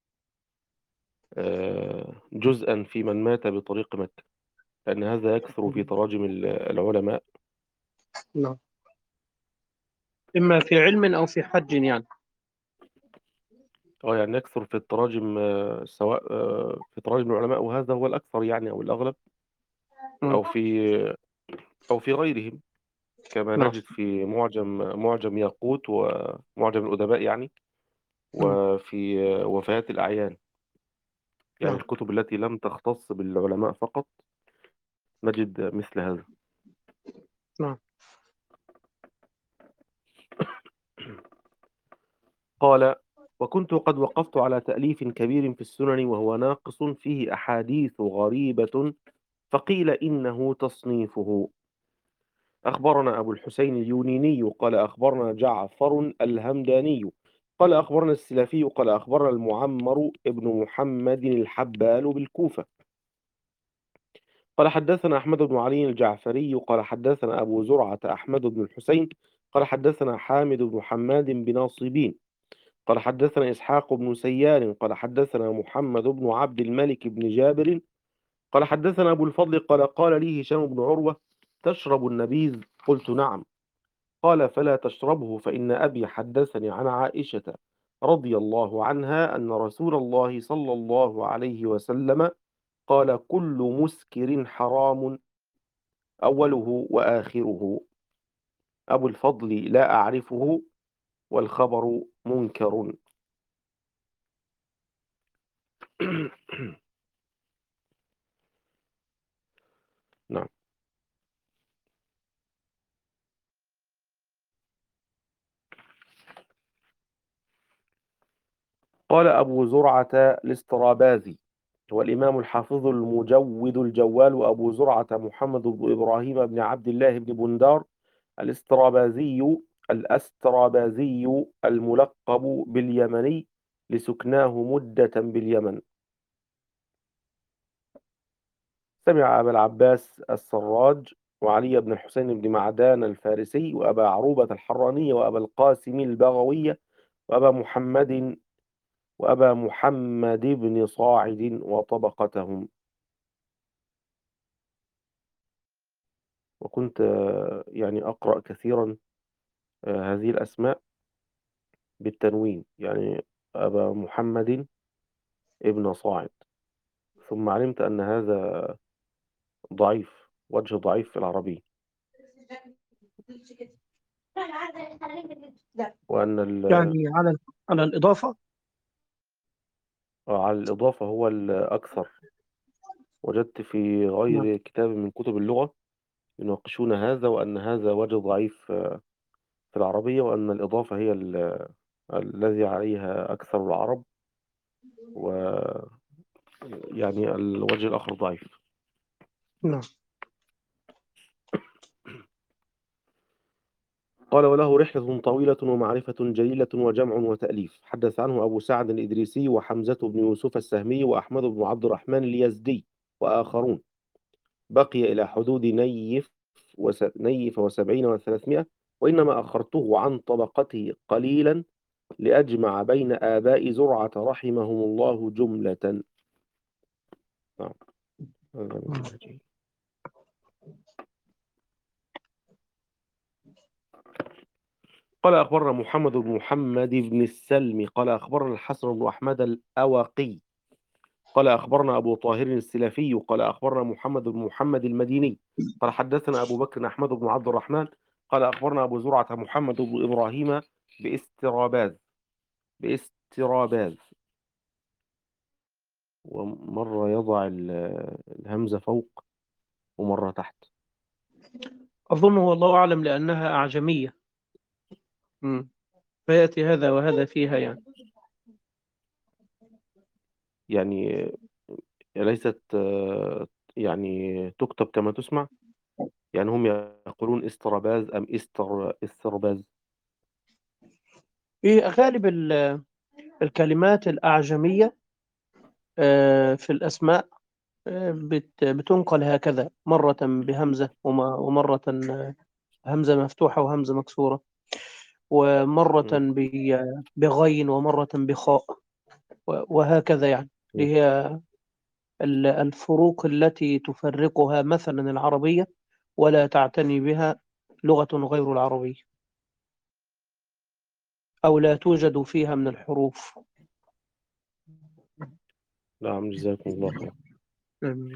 جزءا في من مات بطريق مكة، لأن هذا يكثر في تراجم العلماء. نعم، إما في علم أو في حج يعني. اه يعني يكثر في التراجم، سواء في تراجم العلماء، وهذا هو الأكثر يعني أو الأغلب، أو في أو في غيرهم، كما نعم. نجد في معجم معجم ياقوت ومعجم الأدباء يعني، وفي وفيات الأعيان، يعني نعم. الكتب التي لم تختص بالعلماء فقط نجد مثل هذا. نعم. قال وكنت قد وقفت على تأليف كبير في السنن وهو ناقص فيه أحاديث غريبة فقيل إنه تصنيفه. أخبرنا أبو الحسين اليونيني قال أخبرنا جعفر الهمداني قال أخبرنا السلفي قال أخبرنا المعمر ابن محمد الحبال بالكوفة قال حدثنا أحمد بن علي الجعفري قال حدثنا أبو زرعة أحمد بن الحسين قال حدثنا حامد بن حماد بناصبين قال حدثنا إسحاق بن سيار قال حدثنا محمد بن عبد الملك بن جابر قال حدثنا أبو الفضل قال قال لي هشام بن عروة تشرب النبيذ؟ قلت نعم. قال فلا تشربه فإن أبي حدثني عن عائشة رضي الله عنها أن رسول الله صلى الله عليه وسلم قال كل مسكر حرام أوله وآخره. أبو الفضل لا أعرفه والخبر منكر. نعم. قال أبو زرعة الاسترابازي هو الإمام الحافظ المجود الجوال أبو زرعة محمد بن إبراهيم بن عبد الله بن بندار الاسترابازي الأسترابازي الملقب باليمني لسكناه مدة باليمن. سمع أبا العباس السراج وعلي بن الحسين بن معدان الفارسي وأبا عروبة الحراني وأبا القاسم البغوي وأبا محمد وأبا محمد بن صاعد وطبقتهم. وكنت يعني أقرأ كثيرا هذه الأسماء بالتنوين، يعني أبا محمد ابن صاعد، ثم علمت أن هذا ضعيف، وجه ضعيف في العربية، وأن ال- يعني على على الإضافة. على الإضافة هو الأكثر. وجدت في نعم. غير كتاب من كتب اللغة يناقشون هذا، وأن هذا وجه ضعيف في العربية، وأن الإضافة هي ال- الذي عليها أكثر العرب، ويعني الوجه الآخر ضعيف. نعم. قال: وله رحلة طويلة ومعرفة جليلة وجمع وتأليف. حدث عنه أبو سعد الإدريسي وحمزة بن يوسف السهمي وأحمد بن عبد الرحمن اليزدي وآخرون. بقي إلى حدود نيف وس... نيف وسبعين وثلاثمائة، وإنما أخرته عن طبقته قليلا لأجمع بين آباء زرعة رحمهم الله جملة. نعم. هذا من منهجه. قال: أخبرنا محمد بن محمد بن السلمي قال: أخبرنا الحسن بن أحمد الأواقي قال: أخبرنا أبو طاهر السلفي قال: أخبرنا محمد بن محمد المديني قال: حدثنا أبو بكر أحمد بن عبد الرحمن قال: أخبرنا أبو زرعة محمد بن إبراهيم باستراباز باستراباز ومرة يضع ال- الهمزة فوق ومرة تحت. أظن والله أعلم لأنها أعجمية. مم. فيأتي هذا وهذا فيها يعني. يعني ليست آه، يعني تكتب كما تسمع، يعني هم يقولون استراباز أم استر استرباز. في غالب ال- الكلمات الأعجمية آه، في الأسماء آه، بت- بتنقل هكذا، مرة بهمزة وم- ومرة آه، همزة مفتوحة وهمزة مكسورة، ومرة م- ب- بغين ومرة بخاء، و- وهكذا يعني. م- اللي هي ال- الفروق التي تفرقها مثلا العربية ولا تعتني بها لغة غير العربية، أو لا توجد فيها من الحروف. نعم، جزاكم الله خير. آمين.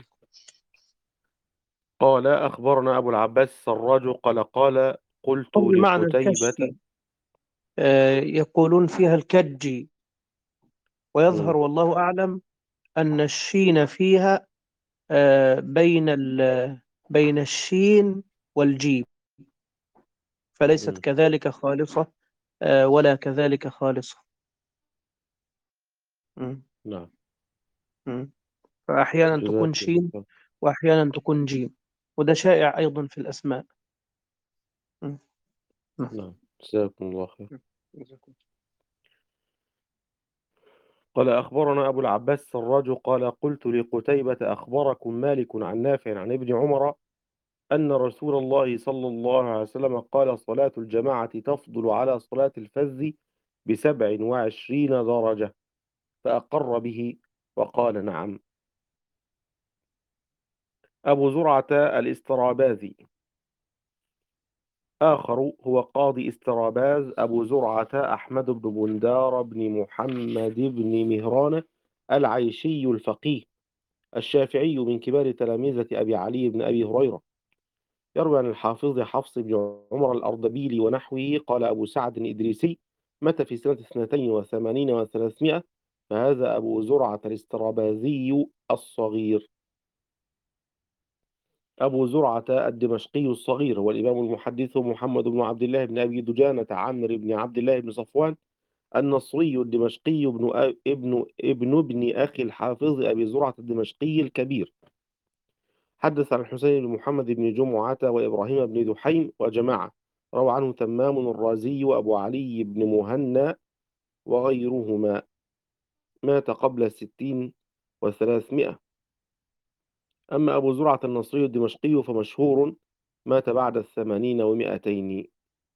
قال: أخبرنا أبو العباس السراج قال: قال قلت أو بمعنى الكشف، لقتيبة. آه، يقولون فيها الكجي، م- ويظهر والله أعلم أن الشين فيها آه، بين ال- بين الشين والجيم، فليست م- كذلك خالصة آه، ولا كذلك خالصة. م- نعم، م. فأحيانا تكون جزاكم الله شين خير. وأحيانا تكون جيم، وده شائع أيضا في الأسماء. م. م. نعم، جزاكم الله خير. م. قال: أخبرنا أبو العباس السراج قال: قلت لقتيبة: أخبركم مالك عن نافع عن ابن عمر أن رسول الله صلى الله عليه وسلم قال: صلاة الجماعة تفضل على صلاة الفذ بسبع وعشرين درجة، فأقر به وقال: نعم. أبو زرعة الاستراباذي. آخر هو قاضي استراباز أبو زرعة أحمد بن بندار بن محمد بن مهران العيشي الفقيه الشافعي من كبار تلامذة أبي علي بن أبي هريرة. يروي عن الحافظ حفص بن عمر الأردبيلي ونحوه. قال أبو سعد الإدريسي: مات في سنة اثنتين وثمانين وثلاثمائة، فهذا أبو زرعة الاسترابازي الصغير. أبو زرعة الدمشقي الصغير هو الإمام المحدث محمد بن عبد الله بن أبي دجانة عمرو بن عبد الله بن صفوان النصري الدمشقي ابن أ- ابن ابن ابن أخي الحافظ أبي زرعة الدمشقي الكبير. حدث عن الحسين بن محمد بن جمعة وإبراهيم بن دحيم وجماعة. روى عنه تمام الرازي وأبو علي بن مهنا وغيرهما. مات قبل الستين وثلاثمائة. أما أبو زرعة النصري الدمشقي فمشهور، مات بعد الثمانين ومائتين.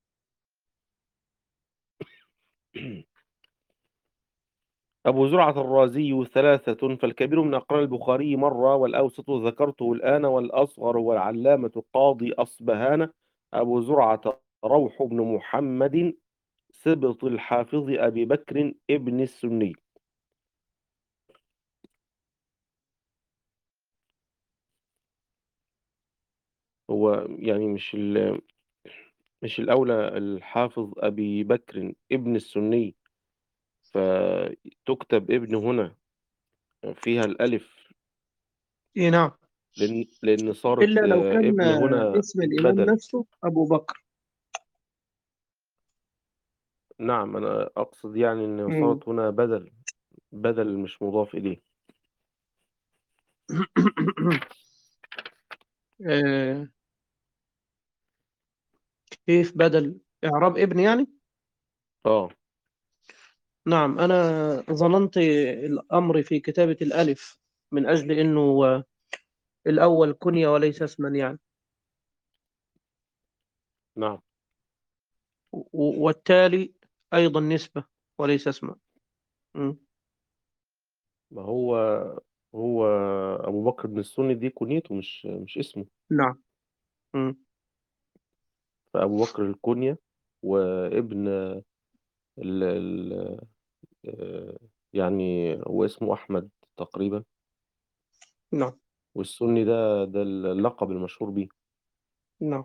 أبو زرعة الرازي ثلاثة، فالكبير من أقران البخاري مرة، والأوسط ذكرته الآن، والأصغر هو العلامة قاضي أصبهان أبو زرعة روح بن محمد سبط الحافظ أبي بكر ابن السني. هو يعني مش ال... مش الأولى الحافظ أبي بكر ابن السني، فتكتب ابن هنا فيها الألف، إيه نعم، لأن لأن صارت إلا لو آه، كان ابن آه، هنا اسم الإمام بدل. نفسه أبو بكر. نعم، أنا أقصد يعني إن مم. صارت هنا بدل، بدل مش مضاف إليه. آه، كيف بدل إعراب ابن يعني؟ آه نعم، أنا ظننت الأمر في كتابة الألف من أجل أنه آه، الأول كنية وليس اسما يعني، نعم. و- والتالي أيضا نسبة وليس اسما. مم. ما هو هو أبو بكر بن السني دي كنيته، مش مش اسمه. نعم. مم. فأبو بكر الكنية، وابن ال ال آه، يعني هو اسمه أحمد تقريبا، نعم. والسني ده ده اللقب المشهور بيه. نعم.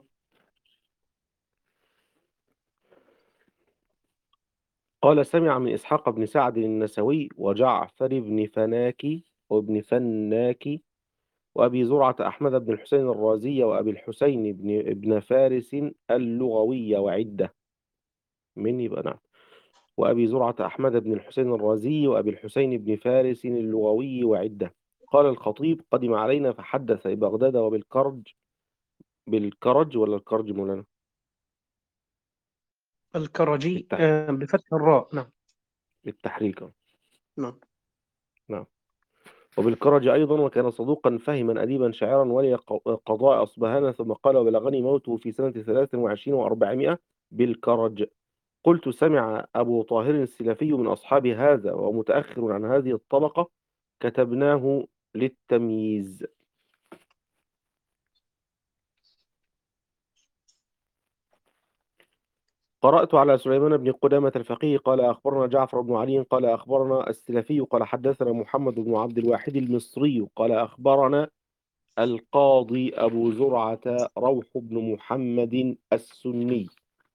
قال سمع من إسحاق بن سعد النسوي وجعفر بن فناكي وابن فناكي وأبي زرعة أحمد بن الحسين الرازي وأبي الحسين بن ابن فارس اللغوي وعدة من يبقى نعم، وأبي زرعة أحمد بن الحسين الرازي وأبي الحسين بن فارس اللغوي وعدة. قال الخطيب قدم علينا فحدث ببغداد وبالكرج، بالكرج ولا الكرج مولانا؟ الكرجي بالتح... آه، بفتح الراء. نعم. بالتحريك. نعم. نعم. وبالكرج أيضا، وكان صدوقا فهما أديبا شاعرا ولي ق- قضاء أصبهان، ثم قال وبلغني موته في سنة ثلاث وعشرين وأربعمائة بالكرج. قلت سمع أبو طاهر السلفي من أصحاب هذا ومتأخر عن هذه الطبقة، كتبناه للتمييز. قرأت على سليمان بن قدامة الفقيه قال أخبرنا جعفر بن علي قال أخبرنا السلفي قال حدثنا محمد بن عبد الواحد المصري قال أخبرنا القاضي أبو زرعة روح بن محمد السني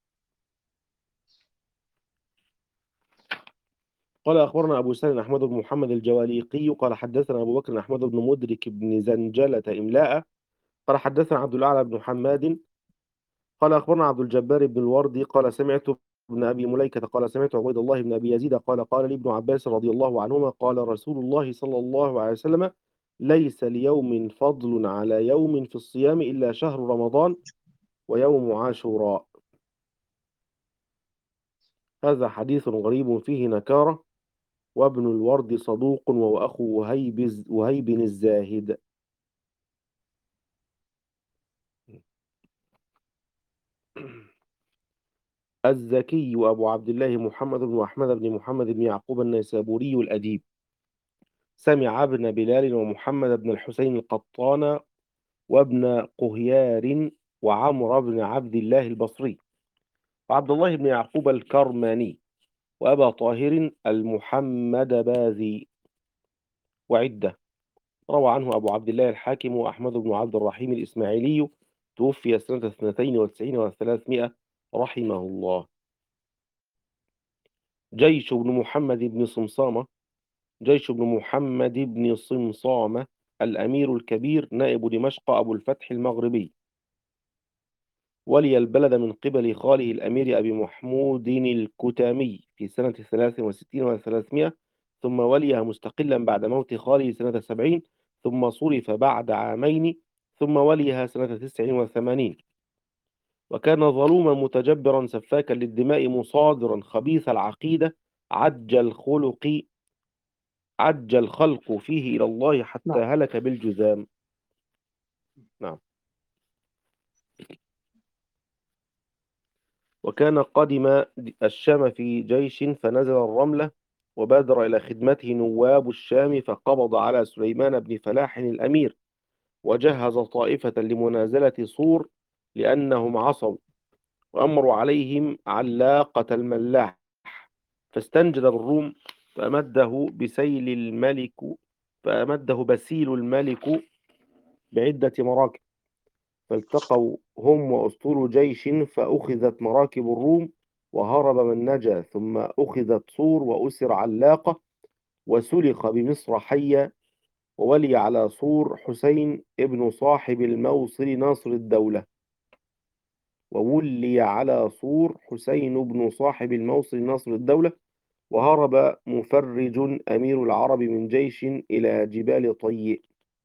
قال أخبرنا أبو سالم أحمد بن محمد الجواليقي قال حدثنا أبو بكر أحمد بن مدرك بن زنجلة إملاء قال حدثنا عبد الأعلى بن حماد قال أخبرنا عبد الجبار بن الوردي قال سمعت ابن أبي مليكة قال سمعت عبيد الله بن أبي يزيد قال قال لي ابن عباس رضي الله عنهما قال رسول الله صلى الله عليه وسلم ليس ليوم فضل على يوم في الصيام إلا شهر رمضان ويوم عاشوراء. هذا حديث غريب فيه نكارة، وابن الورد صدوق وهو أخو وهيب وهيب الزاهد. الزكي أبو عبد الله محمد بن أحمد بن محمد بن يعقوب النيسابوري الأديب سمع ابن بلال ومحمد بن الحسين القطان وابن قهيار وعمر بن عبد الله البصري وعبد الله بن يعقوب الكرماني وأبا طاهر المحمد باذي وعدة. روى عنه أبو عبد الله الحاكم وأحمد بن عبد الرحيم الإسماعيلي، توفي سنة اثنتين وتسعين وثلاثمائة رحمه الله. جيش بن محمد بن صمصامة جيش بن محمد بن صمصامة الأمير الكبير نائب دمشق أبو الفتح المغربي، ولي البلد من قبل خاله الأمير أبي محمود الكتامي في سنة ثلاث وستين وثلاثمائة، ثم وليها مستقلا بعد موت خاله سنة سبعين، ثم صرف بعد عامين، ثم وليها سنة تسع وثمانين. وكان ظلوما متجبرا سفاكا للدماء مصادرا خبيث العقيدة، عج الخلق عج الخلق فيه إلى الله حتى نعم. هلك بالجذام. نعم. وكان قدم الشام في جيش فنزل الرملة، وبادر إلى خدمته نواب الشام، فقبض على سليمان بن فلاح الأمير، وجهز طائفة لمنازلة صور لأنهم عصوا، وأمروا عليهم علاقة الملاح، فاستنجد بالروم فأمده بسيل الملك فأمده بسيل الملك بعدة مراكب، فالتقوا هم وأسطول جيش فأخذت مراكب الروم وهرب من نجا، ثم أخذت صور وأسر علاقة وسلخ بمصر حيا، وولي على صور حسين ابن صاحب الموصل ناصر الدولة وولي على صور حسين بن صاحب الموصل ناصر الدولة وهرب مفرج أمير العرب من جيش إلى جبال طي.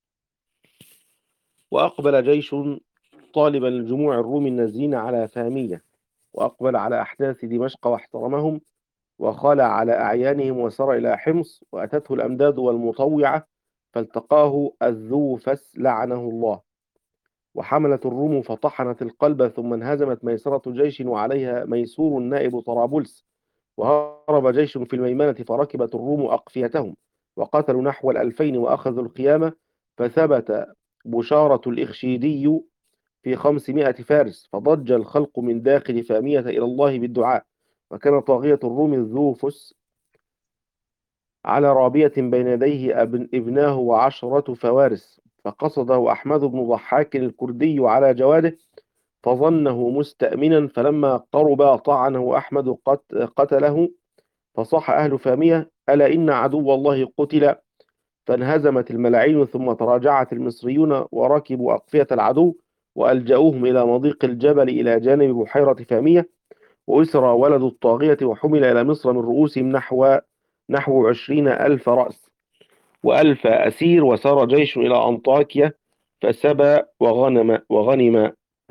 وأقبل جيش طالبا لجموع الروم النازلين على فامية، وأقبل على أحداث دمشق واحترمهم وخلع على أعيانهم وسار إلى حمص، وأتته الأمداد والمطوعة فالتقاه الذوفس لعنه الله، وحملت الروم فطحنت القلب، ثم انهزمت ميسرة جيش وعليها ميسور نائب طرابلس، وهرب جيش في الميمنة فركبت الروم أقفيتهم وقتلوا نحو الألفين وأخذوا القيامة، فثبت بشارة الإخشيدي في خمسمائة فارس، فضج الخلق من داخل فامية إلى الله بالدعاء. وكان طاغية الروم الذوفس على رابية بين يديه ابن ابناه وعشرة فوارس، فقصده أحمد بن ضحاك الكردي على جواده فظنه مستأمنا، فلما قرب طعنه أحمد قت قتله، فصاح أهل فامية: ألا إن عدو الله قتل. فانهزمت الملاعين، ثم تراجعت المصريون وركبوا أقفية العدو وألجأوهم إلى مضيق الجبل إلى جانب بحيرة فامية، وأسرى ولد الطاغية وحمل إلى مصر من رؤوسهم نحو نحو عشرين ألف رأس وألف أسير، وسار جيش إلى أنطاكيا فسبى وغنم وغنم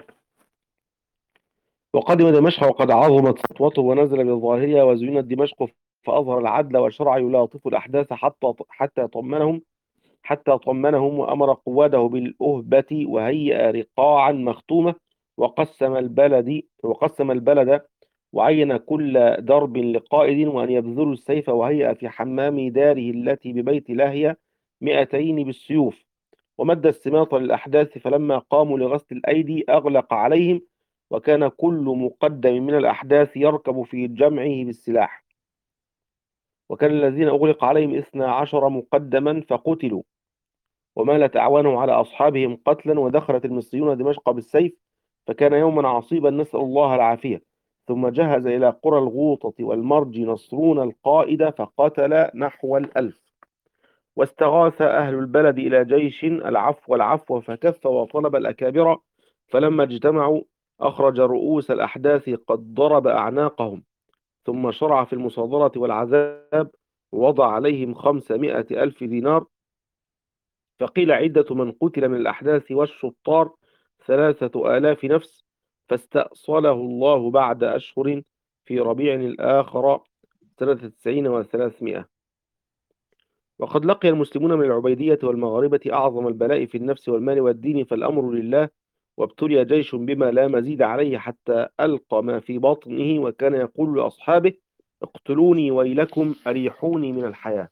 وقدم دمشق وقد عظمت سطوته ونزل بظاهرها، وزينت دمشق فأظهر العدل والشرع يلاطف الأحداث حتى حتى طمنهم حتى طمنهم وأمر قواده بالأهبة وهيئ رقاعا مختومة، وقسم البلد وقسم البلد وعين كل درب لقائد وأن يبذلوا السيف، وهيئ في حمام داره التي ببيت لاهية مئتين بالسيوف، ومد السماط للأحداث، فلما قاموا لغسل الأيدي أغلق عليهم، وكان كل مقدم من الأحداث يركب في جمعه بالسلاح، وكان الذين أغلق عليهم اثنا عشر مقدما فقتلوا، ومالت أعوانهم على أصحابهم قتلا، ودخلت المصريون دمشق بالسيف، فكان يوما عصيبا نسأل الله العافية. ثم جهز إلى قرى الغوطة والمرج نصرون القائد فقتل نحو الألف، واستغاث أهل البلد إلى جيش العفو والعفو فكف وطلب الأكابر، فلما اجتمعوا أخرج رؤوس الأحداث قد ضرب أعناقهم، ثم شرع في المصادرة والعذاب، ووضع عليهم خمسمائة ألف دينار، فقيل عدة من قتل من الأحداث والشطار ثلاثة آلاف نفس، فاستأصله الله بعد أشهر في ربيع الآخر سنة تسعين وثلاثمائة. وقد لقي المسلمون من العبيدية والمغاربة أعظم البلاء في النفس والمال والدين، فالأمر لله، وابتلي جيش بما لا مزيد عليه حتى ألقى ما في بطنه، وكان يقول لأصحابه: اقتلوني ويلكم أريحوني من الحياة.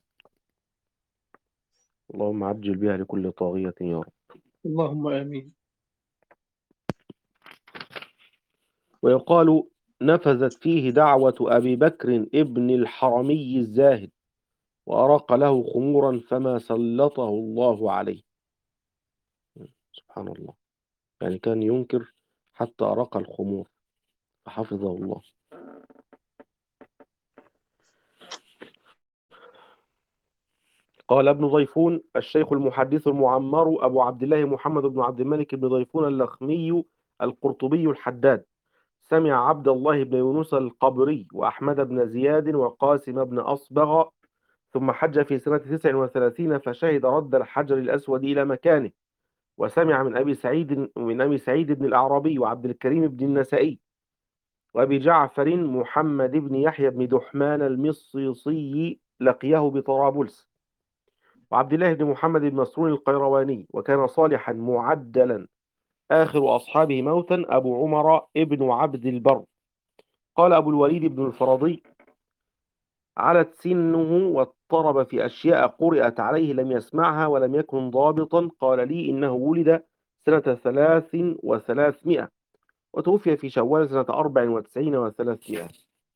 اللهم عجل بها لكل طاغية يا رب. اللهم آمين. ويقال نفذت فيه دعوة أبي بكر ابن الحرمي الزاهد، وأراق له خمورا فما سلطه الله عليه. سبحان الله، يعني كان ينكر حتى أراق الخمور فحفظه الله. قال ابن ضيفون: الشيخ المحدث المعمر أبو عبد الله محمد بن عبد الملك بن ضيفون اللخمي القرطبي الحداد سمع عبد الله بن يونس القبري وأحمد بن زياد وقاسم بن أصبغ، ثم حج في سنة تسع وثلاثين فشهد رد الحجر الأسود إلى مكانه، وسمع من أبي سعيد من أبي سعيد بن الأعرابي وعبد الكريم بن النسائي وأبي جعفر محمد بن يحيى بن دحمان المصيصي لقيه بطرابلس، وعبد الله بن محمد بن مسرور القيرواني، وكان صالحا معدلا آخر أصحابه موتا أبو عمر ابن عبد البر. قال أبو الوليد بن الفرضي: علت سنه واضطرب في أشياء قرأت عليه لم يسمعها ولم يكن ضابطا. قال لي إنه ولد سنة ثلاث وثلاثمائة وتوفي في شوال سنة أربع وتسعين وثلاثمائة.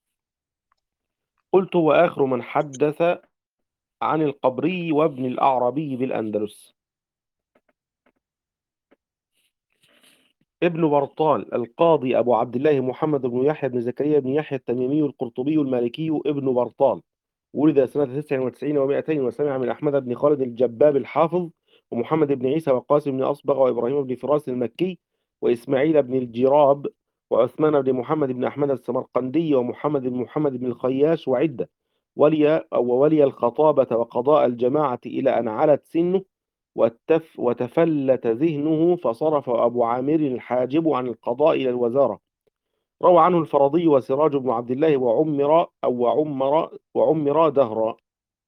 قلت: وآخر من حدث عن القبري وابن الأعرابي بالأندلس. ابن برطال القاضي أبو عبد الله محمد بن يحيى بن زكريا بن يحيى التميمي القرطبي المالكي ابن برطال، ولد سنة تسع وتسعين ومائتين، وسمع من أحمد بن خالد الجباب الحافظ، ومحمد بن عيسى، وقاسم بن أصبغ، وإبراهيم بن فراس المكي، وإسماعيل بن الجراب، وعثمان بن محمد بن أحمد السمرقندي، ومحمد بن محمد بن الخياش، وعدة. ولي وولي الخطابة وقضاء الجماعة إلى أن علت سنه وتف وتفلت ذهنه، فصرف أبو عامر الحاجب عن القضاء إلى الوزارة. روى عنه الفرضي وسراج بن عبد الله وعمر أو وعمر وعمر دهرا.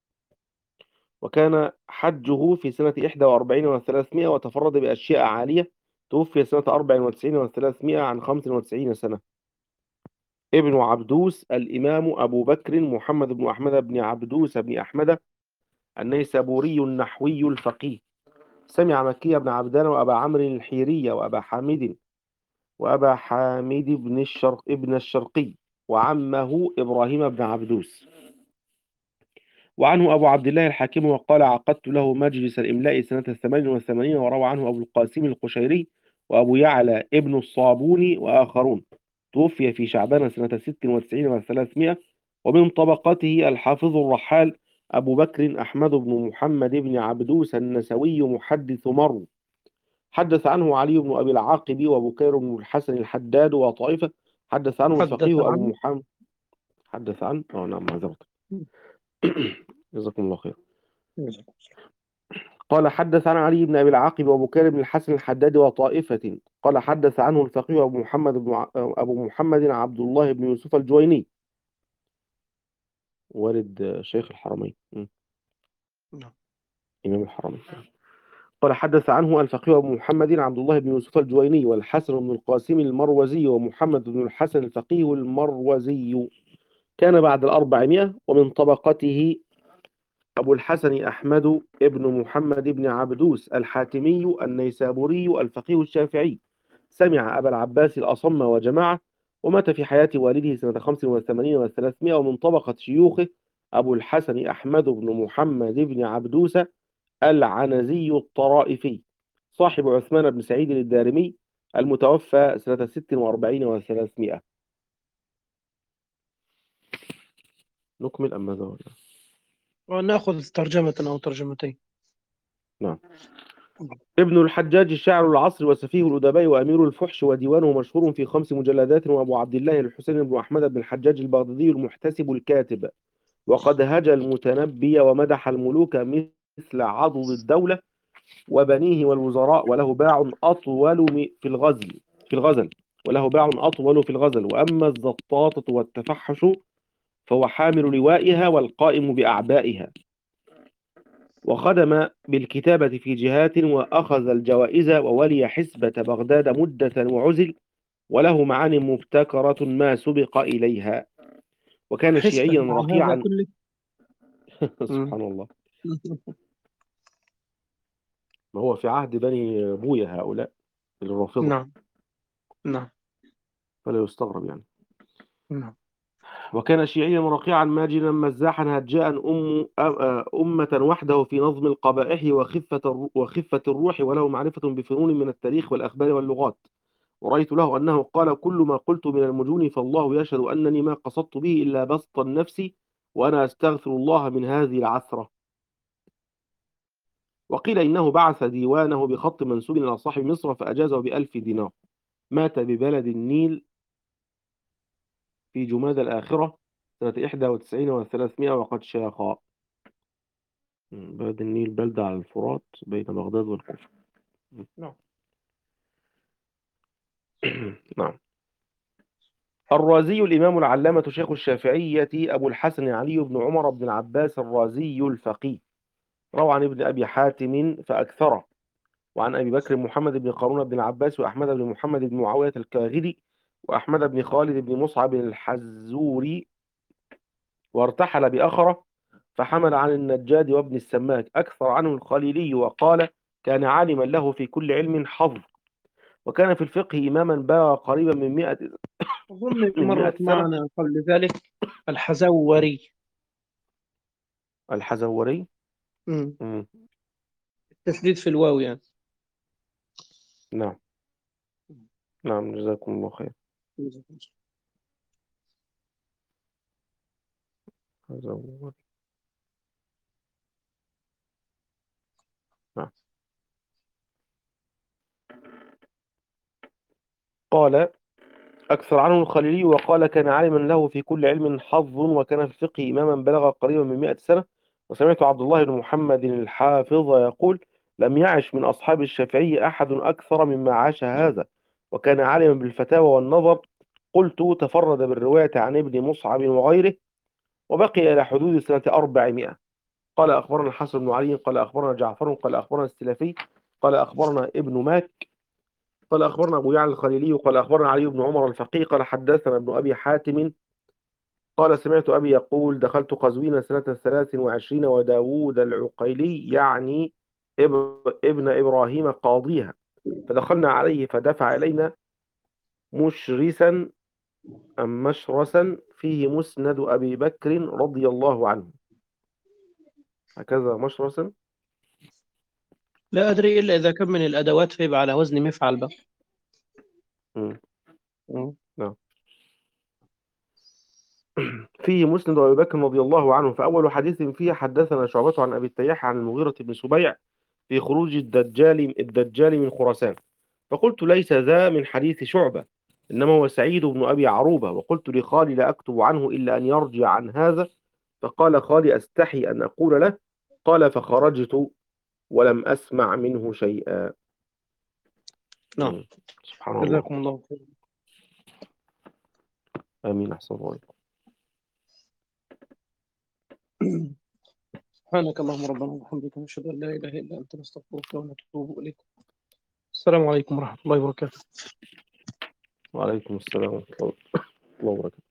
وكان حجه في سنة إحدى وأربعين وثلاثمائة، وتفرد بأشياء عالية. توفي سنة أربع وتسعين وثلاثمائة عن خمس وتسعين سنة. ابن عبدوس الإمام أبو بكر محمد بن أحمد بن عبدوس بن أحمد النيسابوري النحوي الفقيه، سمع مكي بن عبدان وأبا عمرو الحيري وأبا حامد وأبا حامد بن الشرق ابن الشرقي وعمه إبراهيم بن عبدوس. وعنه أبو عبد الله الحاكم وقال: عقدت له مجلس الإملاء سنة ثمان وثمانين. وروى عنه أبو القاسم القشيري وأبو يعلى ابن الصابوني وآخرون. توفي في شعبان سنة ست وتسعين وثلاثمائة. ومن طبقته الحافظ الرحال أبو بكر أحمد بن محمد بن عبدوس النسوي محدث مرو، حدث عنه علي بن أبي العاقب وبكير بن الحسن الحداد وطائفة. حدث عنه حدث الفقيه أبو عنه. محمد. حدث عنه اه نعم معذرة. جزاكم الله خير. قال: حدث عن علي بن أبي العاقب وبكير بن الحسن الحداد وطائفة. قال: حدث عنه الفقيه أبو محمد بن ع... أبو محمد عبد الله بن يوسف الجويني، والد شيخ الحرمين، م. نعم. إمام الحرمين. قال: حدث عنه الفقيه أبو محمد عبد الله بن يوسف الجويني، والحسن بن القاسم المروزي، ومحمد بن الحسن الفقيه المروزي، كان بعد الأربعمائة. ومن طبقته أبو الحسن أحمد ابن محمد بن عبدوس الحاتمي النيسابوري الفقيه الشافعي، سمع أبا العباس الأصم وجماعة، ومات في حياة والده سنة خمس وثمانين وثلاثمائة. ومن طبقة شيوخه أبو الحسن أحمد بن محمد بن عبدوس العنزي الطرائفي، صاحب عثمان بن سعيد الدارمي، المتوفى سنة ست وأربعين وثلاثمائة. نكمل أم ماذا؟ ونأخذ ترجمة أو ترجمتين. نعم. ابن الحجاج الشاعر العصر وسفيه الأدباء وأمير الفحش، وديوانه مشهور في خمس مجلدات. وأبو عبد الله الحسين بن أحمد بن الحجاج البغدادي المحتسب الكاتب، وقد هجى المتنبي ومدح الملوك مثل عضد الدولة وبنيه والوزراء، وله باع أطول في الغزل في الغزل وله باع أطول في الغزل. وأما الزطاطة والتفحش فهو حامل لوائها والقائم بأعبائها، وخدم بالكتابة في جهات، وأخذ الجوائز، وولي حسبة بغداد مدة وعزل، وله معان مبتكرة ما سبق إليها. وكان حسبة شيعيا مع هذا رقيعا. كله. سبحان الله. ما هو في عهد بني بويا هؤلاء الرافضة، نعم نعم فلا يستغرب يعني. نعم. وكان شيعيا رقيعا ماجنا مزاحا هجاء أم أمة وحده في نظم القبائح وخفة الرو- وخفة الروح، وله معرفة بفنون من التاريخ والأخبار واللغات. ورأيت له أنه قال: كل ما قلت من المجون فالله يشهد أنني ما قصدت به إلا بسط النفس، وأنا أستغفر الله من هذه العثرة. وقيل إنه بعث ديوانه بخط منسوب إلى صاحب مصر فأجازه بألف دينار. مات ببلد النيل في جماد الآخرة سنة إحدى وتسعين وثلاثمائة وقد شاخا. بلد النيل بلدة على الفرات بين بغداد والكوفة. نعم. نعم. الرازي الإمام العلامة شيخ الشافعية أبو الحسن علي بن عمر بن العباس الرازي الفقيه، روى عن ابن أبي حاتم فأكثره، وعن أبي بكر محمد بن قارون بن العباس، وأحمد بن محمد بن معاوية الكاغدي، وأحمد بن خالد بن مصعب الحزوري. وارتحل بأخرة فحمل عن النجاد وابن السماك. أكثر عنه الخليلي وقال: كان عالما له في كل علم حظ، وكان في الفقه إماما بلغ قريبا من مئة أظن من مئة مرت سنة. معنا قبل ذلك الحزوري. الحزوري. مم. مم. التشديد في الواو يعني. نعم. نعم جزاكم الله خير. هذا هو. نعم. قال أكثر عنه الخليلي وقال كان عالما له في كل علم حظ وكان في الفقه إماما بلغ قريبا من مئة سنة. وسمعت عبد الله بن محمد الحافظ يقول لم يعش من أصحاب الشافعي أحد أكثر مما عاش هذا، وكان عالما بالفتاوى والنظر. قلت تفرد بالرواية عن ابن مصعب وغيره وبقي إلى حدود سنة أربعمائة. قال أخبرنا الحسن بن علي قال أخبرنا جعفر قال أخبرنا السلفي قال أخبرنا ابن ماك قال أخبرنا أبو يعلى الخليلي قال أخبرنا علي بن عمر الفقيه قال حدثنا ابن أبي حاتم قال سمعت أبي يقول دخلت قزوين سنة ثلاث وعشرين وداود العقيلي يعني ابن إبراهيم قاضيها، فدخلنا عليه فدفع إلينا مشرسا أم مشرسا فيه مسند أبي بكر رضي الله عنه. هكذا مشرسا. لا أدري إلا إذا كان من الأدوات فيبقى على وزن مفعل بقى. مم. مم. نعم. فيه مسند أبي بكر رضي الله عنه. فأول حديث فيه حدثنا شعبة عن أبي التياح عن المغيرة بن سبيع في خروج الدجال الدجال من خراسان، فقلت ليس ذا من حديث شعبة إنما هو سعيد بن أبي عروبة. وقلت لخالي لا أكتب عنه إلا أن يرجع عن هذا، فقال خالي أستحي أن أقول له. قال فخرجت ولم أسمع منه شيئا. نعم. مم. سبحان الله. جزاكم الله خير. آمين. أحسن الله عليكم. سبحانك اللهم ربنا وبحمدك نشهد أن لا إله إلا أنت نستغفرك ونتوب إليك. السلام عليكم ورحمة الله وبركاته. وعليكم السلام ورحمة الله وبركاته.